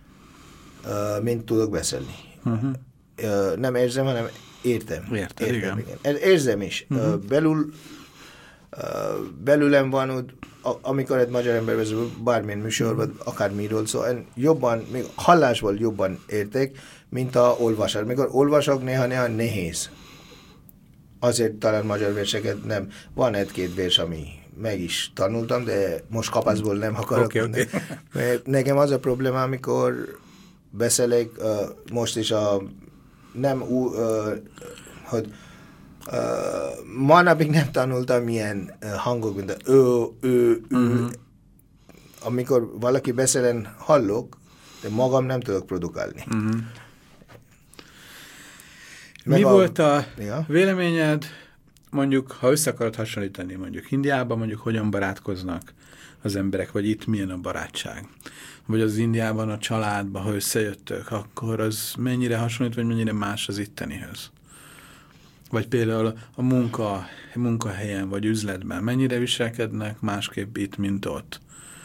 uh, mint tudok beszélni. Uh-huh. Uh, nem érzem, hanem értem. Értem, értem igen. igen. Érzem is. Uh-huh. Uh, belül Uh, belülem van, úgy, a, amikor egy magyar ember vezet bármilyen műsorban, akármiről szó, én jobban, még hallásból jobban értek, mint a olvasás. Mikor olvasok, néha-néha nehéz. Azért talán magyar verseket nem. Van egy-két vers, ami meg is tanultam, de most kapaszból nem akarok. Okay, okay. Mert nekem az a probléma, amikor beszélek, uh, most is a nem úgy, uh, hogy Uh, ma napig nem tanultam ilyen uh, hangok, mint a ő, ő, ő. Uh-huh. Amikor valaki beszélen hallok, de magam nem tudok produkálni. Uh-huh. Mi a, volt a ja? véleményed, mondjuk, ha össze akarod hasonlítani, mondjuk Indiában, mondjuk hogyan barátkoznak az emberek, vagy itt milyen a barátság? Vagy az Indiában a családban, ha összejöttök, akkor az mennyire hasonlít, vagy mennyire más az ittenihez? Vagy például a munka, munkahelyen, vagy üzletben, mennyire viselkednek másképp itt, mint ott?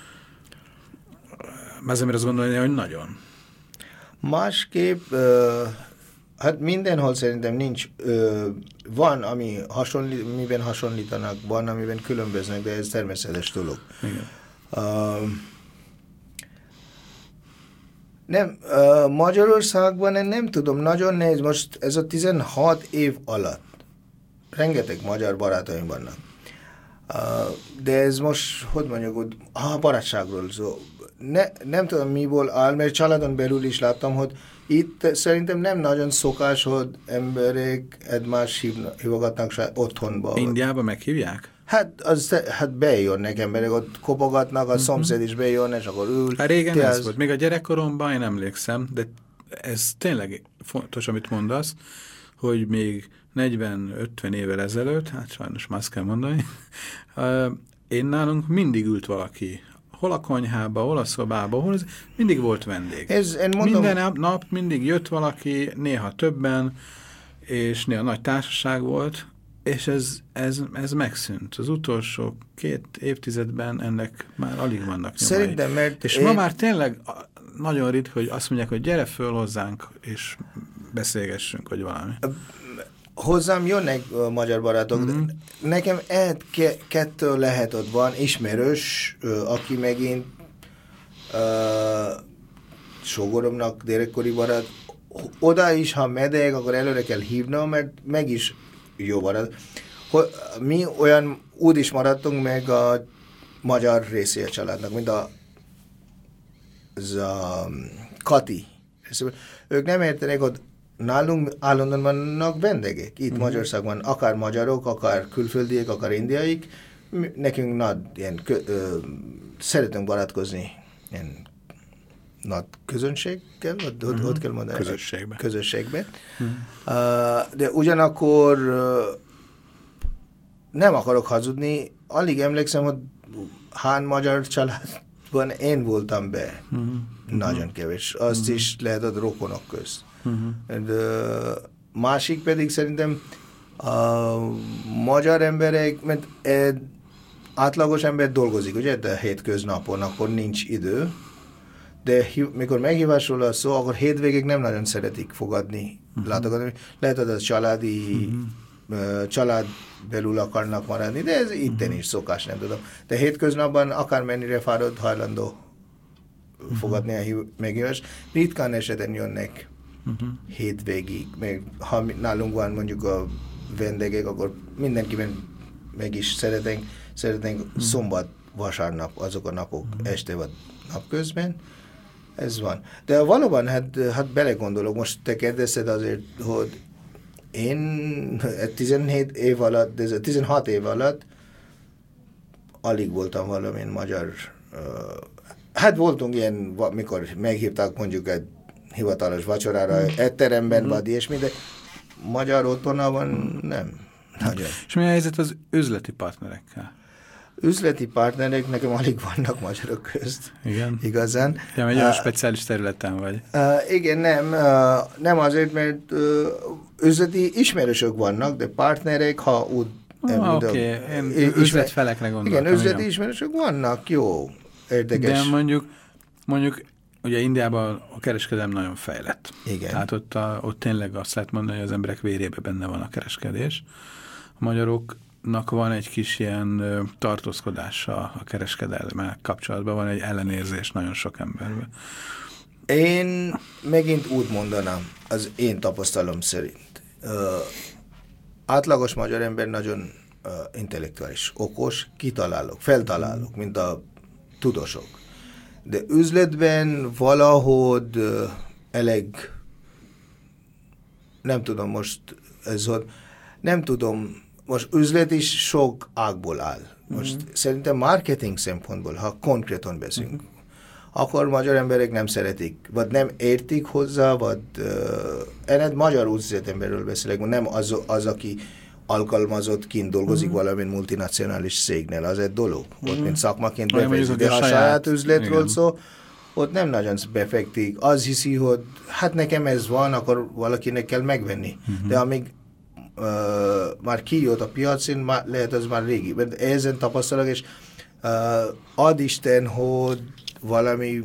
Ezért azt gondolni, hogy nagyon. Másképp, uh, hát mindenhol szerintem nincs, uh, van, ami hasonlít, miben hasonlítanak, van, amiben különböznek, de ez természetes dolog. Igen. Uh, Nem, uh, Magyarországban én nem tudom, nagyon nehéz, most ez a tizenhat év alatt rengeteg magyar barátaim vannak. Uh, de ez most, hogy mondjuk, hogy ah, barátságról szó. Ne, nem tudom miból áll, mert családon belül is láttam, hogy itt szerintem nem nagyon szokás, hogy emberek egymást hívogatnak otthonba. Indiában meghívják? Hát, az, hát bejönnek emberek, ott kopogatnak, a uh-huh. szomszéd is bejön, és akkor ül. Hát régen ez az... volt. Még a gyerekkoromban én emlékszem, de ez tényleg fontos, amit mondasz, hogy még negyven-ötven évvel ezelőtt, hát sajnos már azt kell mondani, én nálunk mindig ült valaki. Hol a konyhába, hol a szobába, hol az, mindig volt vendég. Ez, én mondom... Minden nap mindig jött valaki, néha többen, és néha nagy társaság volt, és ez, ez, ez megszűnt. Az utolsó két évtizedben ennek már alig vannak nyomai. Szerintem, mert... És én... ma már tényleg nagyon ritka, hogy azt mondják, hogy gyere föl hozzánk, és beszélgessünk, vagy valami. Hozzám jönnek uh, magyar barátok. Mm-hmm. Nekem egy-kettő lehet ott van, ismerős, uh, aki megint uh, sógoromnak gyerekkori barát. Oda is, ha megyek, akkor előre kell hívnom, mert meg is jó barát. Mi olyan úgy is maradtunk meg a magyar részé a családnak, mint a, az a Kati. Ők nem értenek, hogy nálunk állandóan vannak vendégek. Itt uh-huh. Magyarországban akár magyarok, akár külföldiek, akár indiaik. Nekünk nagy, ilyen, kö, ö, szeretünk barátkozni ilyen nagy közönséggel, ott, uh-huh. ott kell mondani. Közösségbe. Közösségbe. Uh-huh. Uh, de ugyanakkor uh, nem akarok hazudni, alig emlékszem, hogy hány magyar családban én voltam be. Uh-huh. Nagyon kevés. Azt uh-huh. is lehet, hogy rokonok közt. Uh-huh. De, másik pedig szerintem a magyar emberek, mert e, átlagos ember dolgozik, ugye, de hétköznapon, akkor nincs idő, de hi, mikor meghívásról a szó, akkor hétvégig nem nagyon szeretik fogadni, uh-huh. látogatni. Lehet, hogy a családi uh-huh. család belül akarnak maradni, de ez uh-huh. itten is szokás, nem tudom. De hétköznapban akármennyire fáradt, hajlandó uh-huh. fogadni a meghívást. Ritkán eseten jönnek uh-huh. hétvégig, meg ha nálunk van mondjuk a vendégek, akkor mindenkiben meg is szeretnénk, szeretnénk uh-huh. szombat, vasárnap, azok a napok, uh-huh. este vagy napközben. Ez van. De valóban, hát, hát belegondolok, most te kérdezted azért, hogy én tizenhét év alatt, de tizenhat év alatt alig voltam valamilyen magyar, uh, hát voltunk ilyen, mikor meghívták mondjuk egy hivatalos vacsorára, mm. etteremben, mm. vagy ilyesmi, de magyar otthonában mm. nem. Nagyon. És mi a helyzet az üzleti partnerekkel? Üzleti partnerek nekem alig vannak magyarok közt. Igen. Igazán. Ja, egy olyan uh, speciális területen vagy. Uh, igen, nem. Uh, nem azért, mert uh, üzleti ismerősök vannak, de partnerek, ha úgy... Ah, Oké, okay. Én üzletfelekre gondoltam. Igen, üzleti igen. ismerősök vannak, jó, érdekes. De mondjuk, mondjuk ugye Indiában a kereskedelem nagyon fejlett. Igen. Tehát ott, a, ott tényleg azt lehet mondani, hogy az emberek vérében benne van a kereskedés. A magyaroknak van egy kis ilyen tartózkodása a kereskedelemmel kapcsolatban, van egy ellenérzés nagyon sok emberben. Én megint úgy mondanám, az én tapasztalom szerint. Uh, átlagos magyar ember nagyon uh, intellektuális, okos, kitalálok, feltalálok, mint a tudósok. De üzletben valahogy uh, elég, nem tudom most, ez hogy, nem tudom, most üzlet is sok ágból áll. Most mm-hmm. szerintem marketing szempontból, ha konkrétan beszélünk, mm-hmm. akkor magyar emberek nem szeretik, vagy nem értik hozzá, vagy uh, én magyar üzletemberről beszélek, nem az, az, aki alkalmazott kint dolgozik mm-hmm. valamint multinacionális cégnél, az egy dolog. Mm-hmm. Ott mint szakmaként befektik, de ha saját, saját üzletről szó, ott nem nagyon befektik. Az hiszi, hogy hát nekem ez van, akkor valakinek kell megvenni. Mm-hmm. De amíg uh, már kijött a piacon, már, lehet az már régi. Mert ezen tapasztalok, és uh, ad Isten, hogy valami,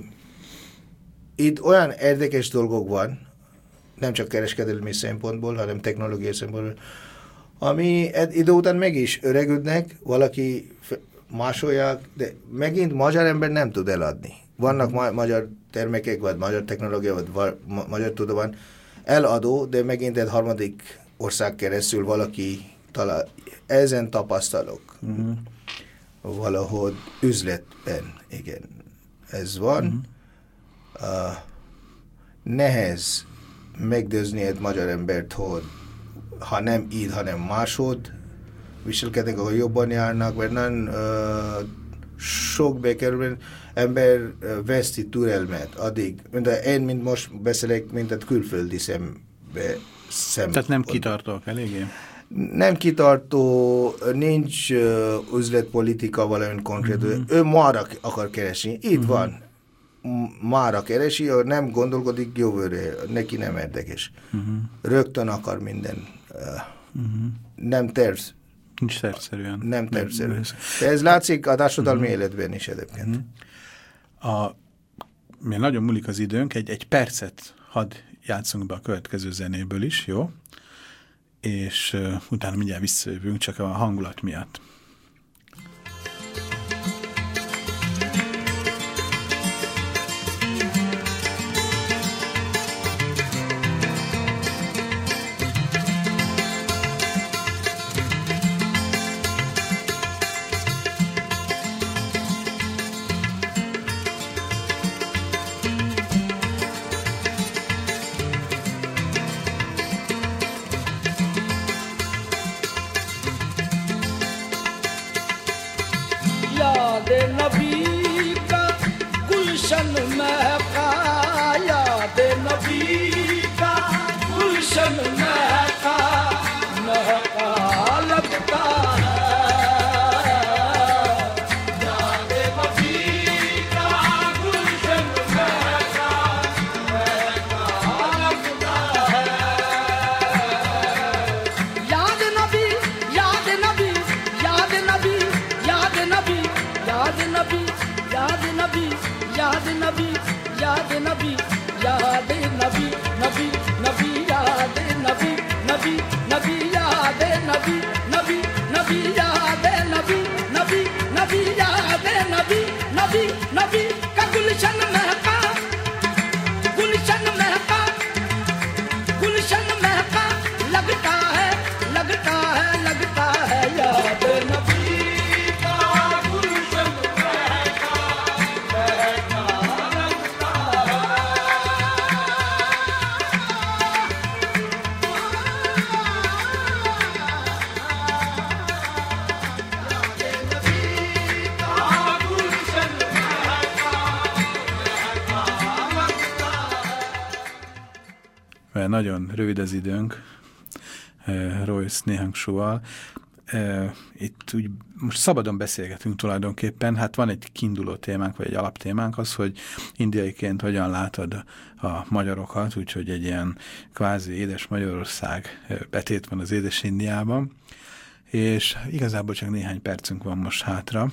itt olyan érdekes dolgok van, nem csak kereskedelmi szempontból, hanem technológiai szempontból, ami idő után meg is öregödnek, valaki másolják, de megint magyar ember nem tud eladni. Vannak ma magyar termékek, vagy magyar technológia, vagy va ma magyar tudomány eladó, de megint egy harmadik ország keresztül valaki talál. Ezen tapasztalok. Uh-huh. Valahogy üzletben, igen. Ez van. Uh-huh. uh, nehez megdőzni egy magyar embert, hogy ha nem így, hanem másod viselkednek, ahol jobban járnak, mert nem uh, sok bekerül, ember uh, veszti türelmet addig. Mint én, mint most beszélek, mint egy külföldi szembe. Szem Tehát nem kitartók eléggé? Nem kitartó, nincs uh, üzletpolitika valamint konkrét. Mm-hmm. Ő mára akar keresni. Itt mm-hmm. van. Mára keresi, nem gondolkodik jövőre. Neki nem érdekes. Mm-hmm. Rögtön akar minden. Uh, mm-hmm. Nem terv. Nincs tervszerűen. Nem tervszerűen. De ez látszik a társadalmi mm-hmm. életben is egyébként. Mm-hmm. A, mi nagyon múlik az időnk, egy, egy percet hadd játszunk be a következő zenéből is, jó? És uh, utána mindjárt visszajövünk, csak a hangulat miatt. याद नबी का गुलशन महका याद नबी का गुलशन महका महका लगता याद नबी याद नबी याद नबी नबी नबी याद नबी नबी नबी याद नबी नबी नबी याद नबी नबी नबी याद नबी नबी नबी का गुलशन महका गुलशन महका गुलशन महका लगता है लगता है लगता है याद नबी Nagyon rövid az időnk, Royce néhány szóval. Itt úgy most szabadon beszélgetünk tulajdonképpen, hát van egy kiinduló témánk, vagy egy alaptémánk az, hogy indiaiként hogyan látod a magyarokat, úgyhogy egy ilyen kvázi édes Magyarország betét van az édes Indiában, és igazából csak néhány percünk van most hátra.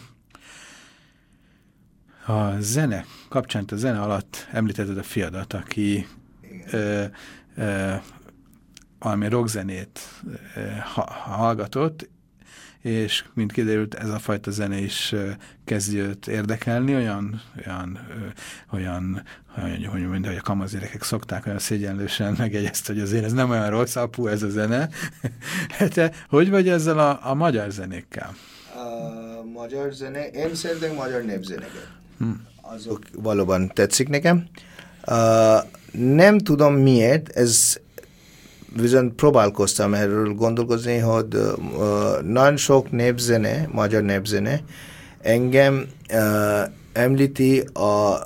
A zene kapcsán, a zene alatt említetted a fiadat, aki ö, ö, valami rockzenét ö, ha, hallgatott, és mint kiderült, ez a fajta zene is ö, kezdi őt érdekelni, olyan, olyan, ö, olyan hogy, hogy, hogy, hogy a kamazérekek szokták olyan szégyenlősen megjegyezt, hogy azért ez nem olyan rossz apú ez a zene. Te hogy vagy ezzel a, a magyar zenékkel? A magyar zene, én szeretek magyar népzeneket. Hmm. Azok valóban tetszik nekem. Uh, nem tudom miért, ez viszont próbálkoztam erről gondolkozni, hogy uh, nagyon sok népzene, magyar népzene engem uh, említi a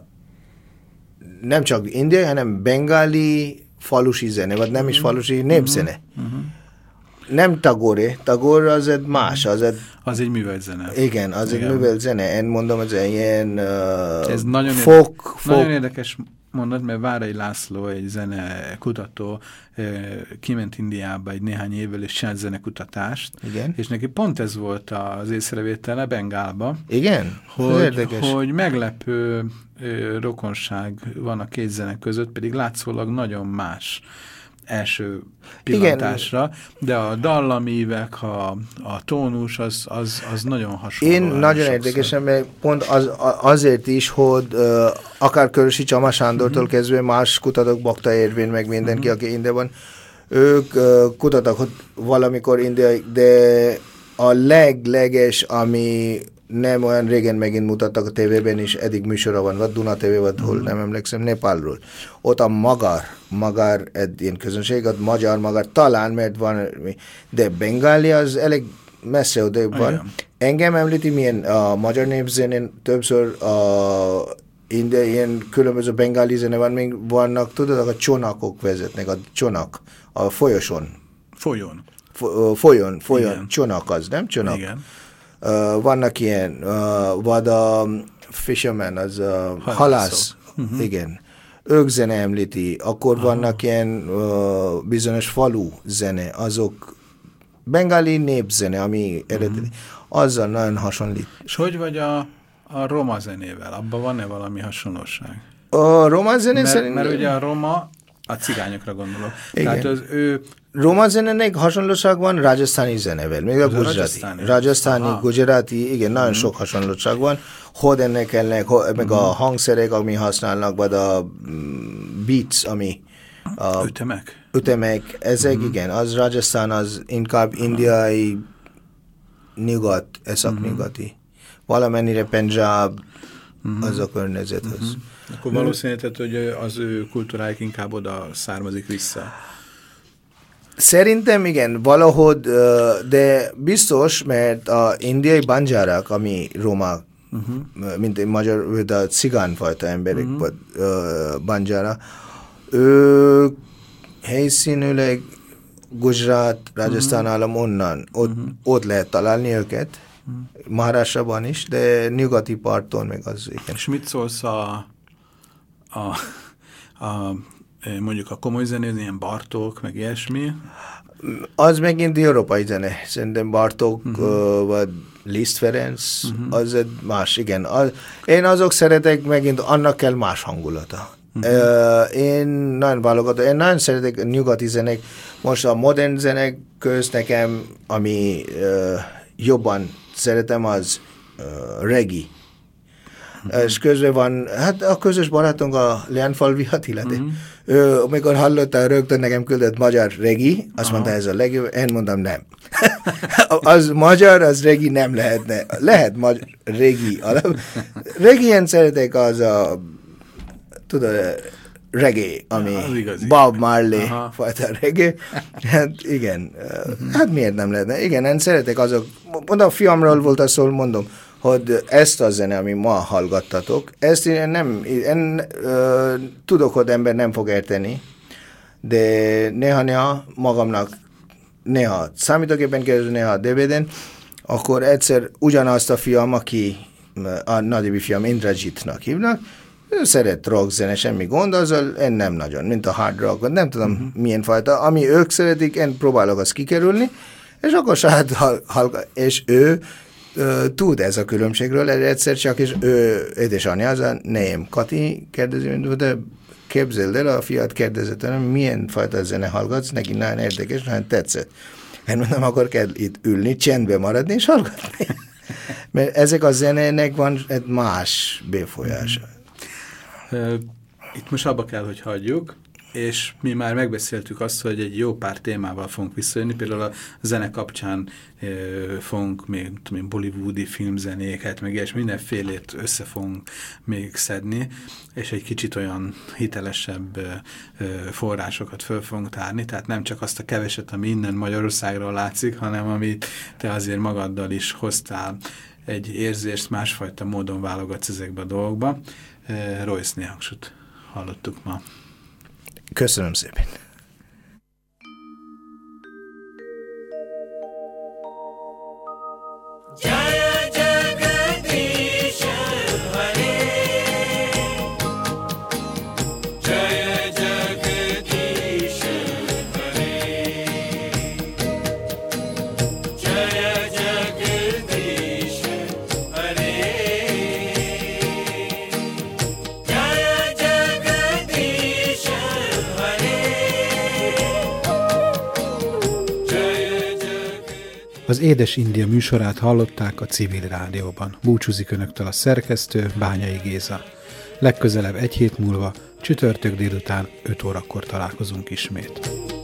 nem csak indiai, hanem bengáli falusi zene, vagy nem is falusi népzene. Uh-huh. Nem Tagore, Tagore az egy más, az egy... Az egy művelt zene. Igen, az igen. Egy művelt zene. Én mondom, ez egy ilyen uh, ez nagyon folk, érdekes, folk... Nagyon érdekes mondat, mert Várai László, egy zenekutató, kiment Indiába egy néhány évvel, és csinált zenekutatást. Igen. És neki pont ez volt az észrevétele Bengálba. Igen? Hogy, hogy meglepő rokonság van a két zene között, pedig látszólag nagyon más első pillantásra, igen. De a dallamívek, a, a tónus, az, az, az nagyon hasonló. Én nagyon érdekesen, mert pont az, azért is, hogy uh, akár Körösi Csama Sándortól uh-huh. kezdve más kutatók, Bakta Érvén, meg mindenki, uh-huh. aki Indiában, ők uh, kutattak, hogy valamikor indiai, de a legleges, ami nem olyan régen megint mutattak a tévében is, eddig műsora van, vagy Duna té vé, vagy hol, nem emlékszem, Nepálról. Ott a magar, magar egy ilyen közönség, a magyar magar, talán, mert van, de Bengáli az elég messze odébb van. Aján. Engem említi, milyen a magyar népzenén többször a inde, ilyen különböző bengáli zene van, még vannak, tudod, a csonakok vezetnek, a csonak, a folyosón. Folyón. Fo, folyón, folyón, igen. Csonak az, nem csonak? Igen. Uh, vannak ilyen, uh, vagy a fisherman, az uh, halász, uh-huh. igen, ők zene említi, akkor uh-huh. vannak ilyen uh, bizonyos falu zene, azok bengáli népzene, ami eredeti, uh-huh. azzal nagyon hasonlít. És hogy vagy a, a roma zenével? Abban van-e valami hasonlóság? A roma zené mert, szerint... Mert ugye a roma, a cigányokra gondolok. Igen. Tehát az ő... Roma zenének hasonlóság van Rajasztáni zenevel, még a gujrati. Rajasztáni, gujarati, igen, nagyon mm. sok hasonlóság van. Hogy ennek ennek, meg mm. a hangszerek, ami használnak, vagy a beats, ami... A ütemek? Ütemek, ezek, mm. igen, az Rajasztán, az inkább indiai nyugat, eszak-nyugati. Mm. Valamennyire Punjab, mm. az a környezethez. Mm. Akkor valószínűleg, hogy az ő kultúráik inkább oda származik vissza. Szerintem igen, valahogy, de biztos, mert a indiai banjárák, ami roma uh-huh. mint egy magyar, vagy a cigányfajta emberek, uh-huh. vagy uh, banjára. Ők helyszínűleg Gujarat, Rajasthan uh-huh. állam onnan, ott, uh-huh. ott lehet találni őket, uh-huh. Maharashtraban is, de nyugati parton még az igen. És mit szólsz a, a, a mondjuk a komoly zenézni, ilyen Bartók, meg ilyesmi? Az megint európai zene. Szerintem Bartók, uh-huh. uh, vagy Liszt Ferenc, uh-huh. az egy más, igen. Az, én azok szeretek, megint annak kell más hangulata. Uh-huh. Uh, én nagyon válogatom, én nagyon szeretek nyugati zenek. Most a modern zenek köz nekem, ami uh, jobban szeretem, az uh, reggae. Uh-huh. És közben van, hát a közös barátunk a Leánfalvi Attila, uh-huh. ő, amikor hallotta, rögtön nekem küldött magyar reggae, azt uh-huh. mondta, ez a legjobb, én mondom, nem. Az magyar, az reggae nem lehetne. Lehet magyar reggae. Reggae-en szeretek az a, tudod, reggae, ami Bob Marley uh-huh. fajta reggae. Hát igen, uh-huh. hát miért nem lehetne? Igen, én szeretek azok, mondom, a fiamról volt a szó, mondom, hogy ezt a zene, ami ma hallgattatok, ezt én nem, én uh, tudok, hogy ember nem fog érteni, de néha-néha magamnak, néha számítógépen keresztül, néha a dé vé dén, akkor egyszer ugyanazt a fiam, aki a nagyobb fiam Indrajitnak hívnak, ő szeret rock zene, semmi gond, azzal én nem nagyon, mint a hard rock, nem tudom uh-huh. milyen fajta, ami ők szeretik, én próbálok azt kikerülni, és akkor saját hallgat, és ő Uh, tud ez a különbségről, egyszer csak, és ő, édesanyja, az a nejem Kati kérdezi, de képzeld el, a fiat kérdezett, hogy milyen fajta zene hallgatsz, neki nagyon érdekes, nagyon tetszett. Én mondom, akkor kell itt ülni, csendben maradni, és hallgatni. Mert ezek a zenének van egy más befolyása. Uh, itt most abba kell, hogy hagyjuk, és mi már megbeszéltük azt, hogy egy jó pár témával fogunk visszajönni, például a zene kapcsán e, fogunk még tudom, bollywoodi filmzenéket, meg és mindenfélét össze fogunk még szedni, és egy kicsit olyan hitelesebb e, e, forrásokat föl fogunk tárni, tehát nem csak azt a keveset, ami innen Magyarországról látszik, hanem amit te azért magaddal is hoztál egy érzést, másfajta módon válogatsz ezekbe a dolgokba. E, Royce Nihaksut hallottuk ma. Köszönöm szépen. Jaya Jagadish Hare Jaya Jagadish Hare Jaya Jagadish Hare Jaya Jagadish Az Édes India műsorát hallották a Civil Rádióban. Búcsúzik önöktől a szerkesztő, Bányai Géza. Legközelebb egy hét múlva, csütörtök délután öt órakor találkozunk ismét.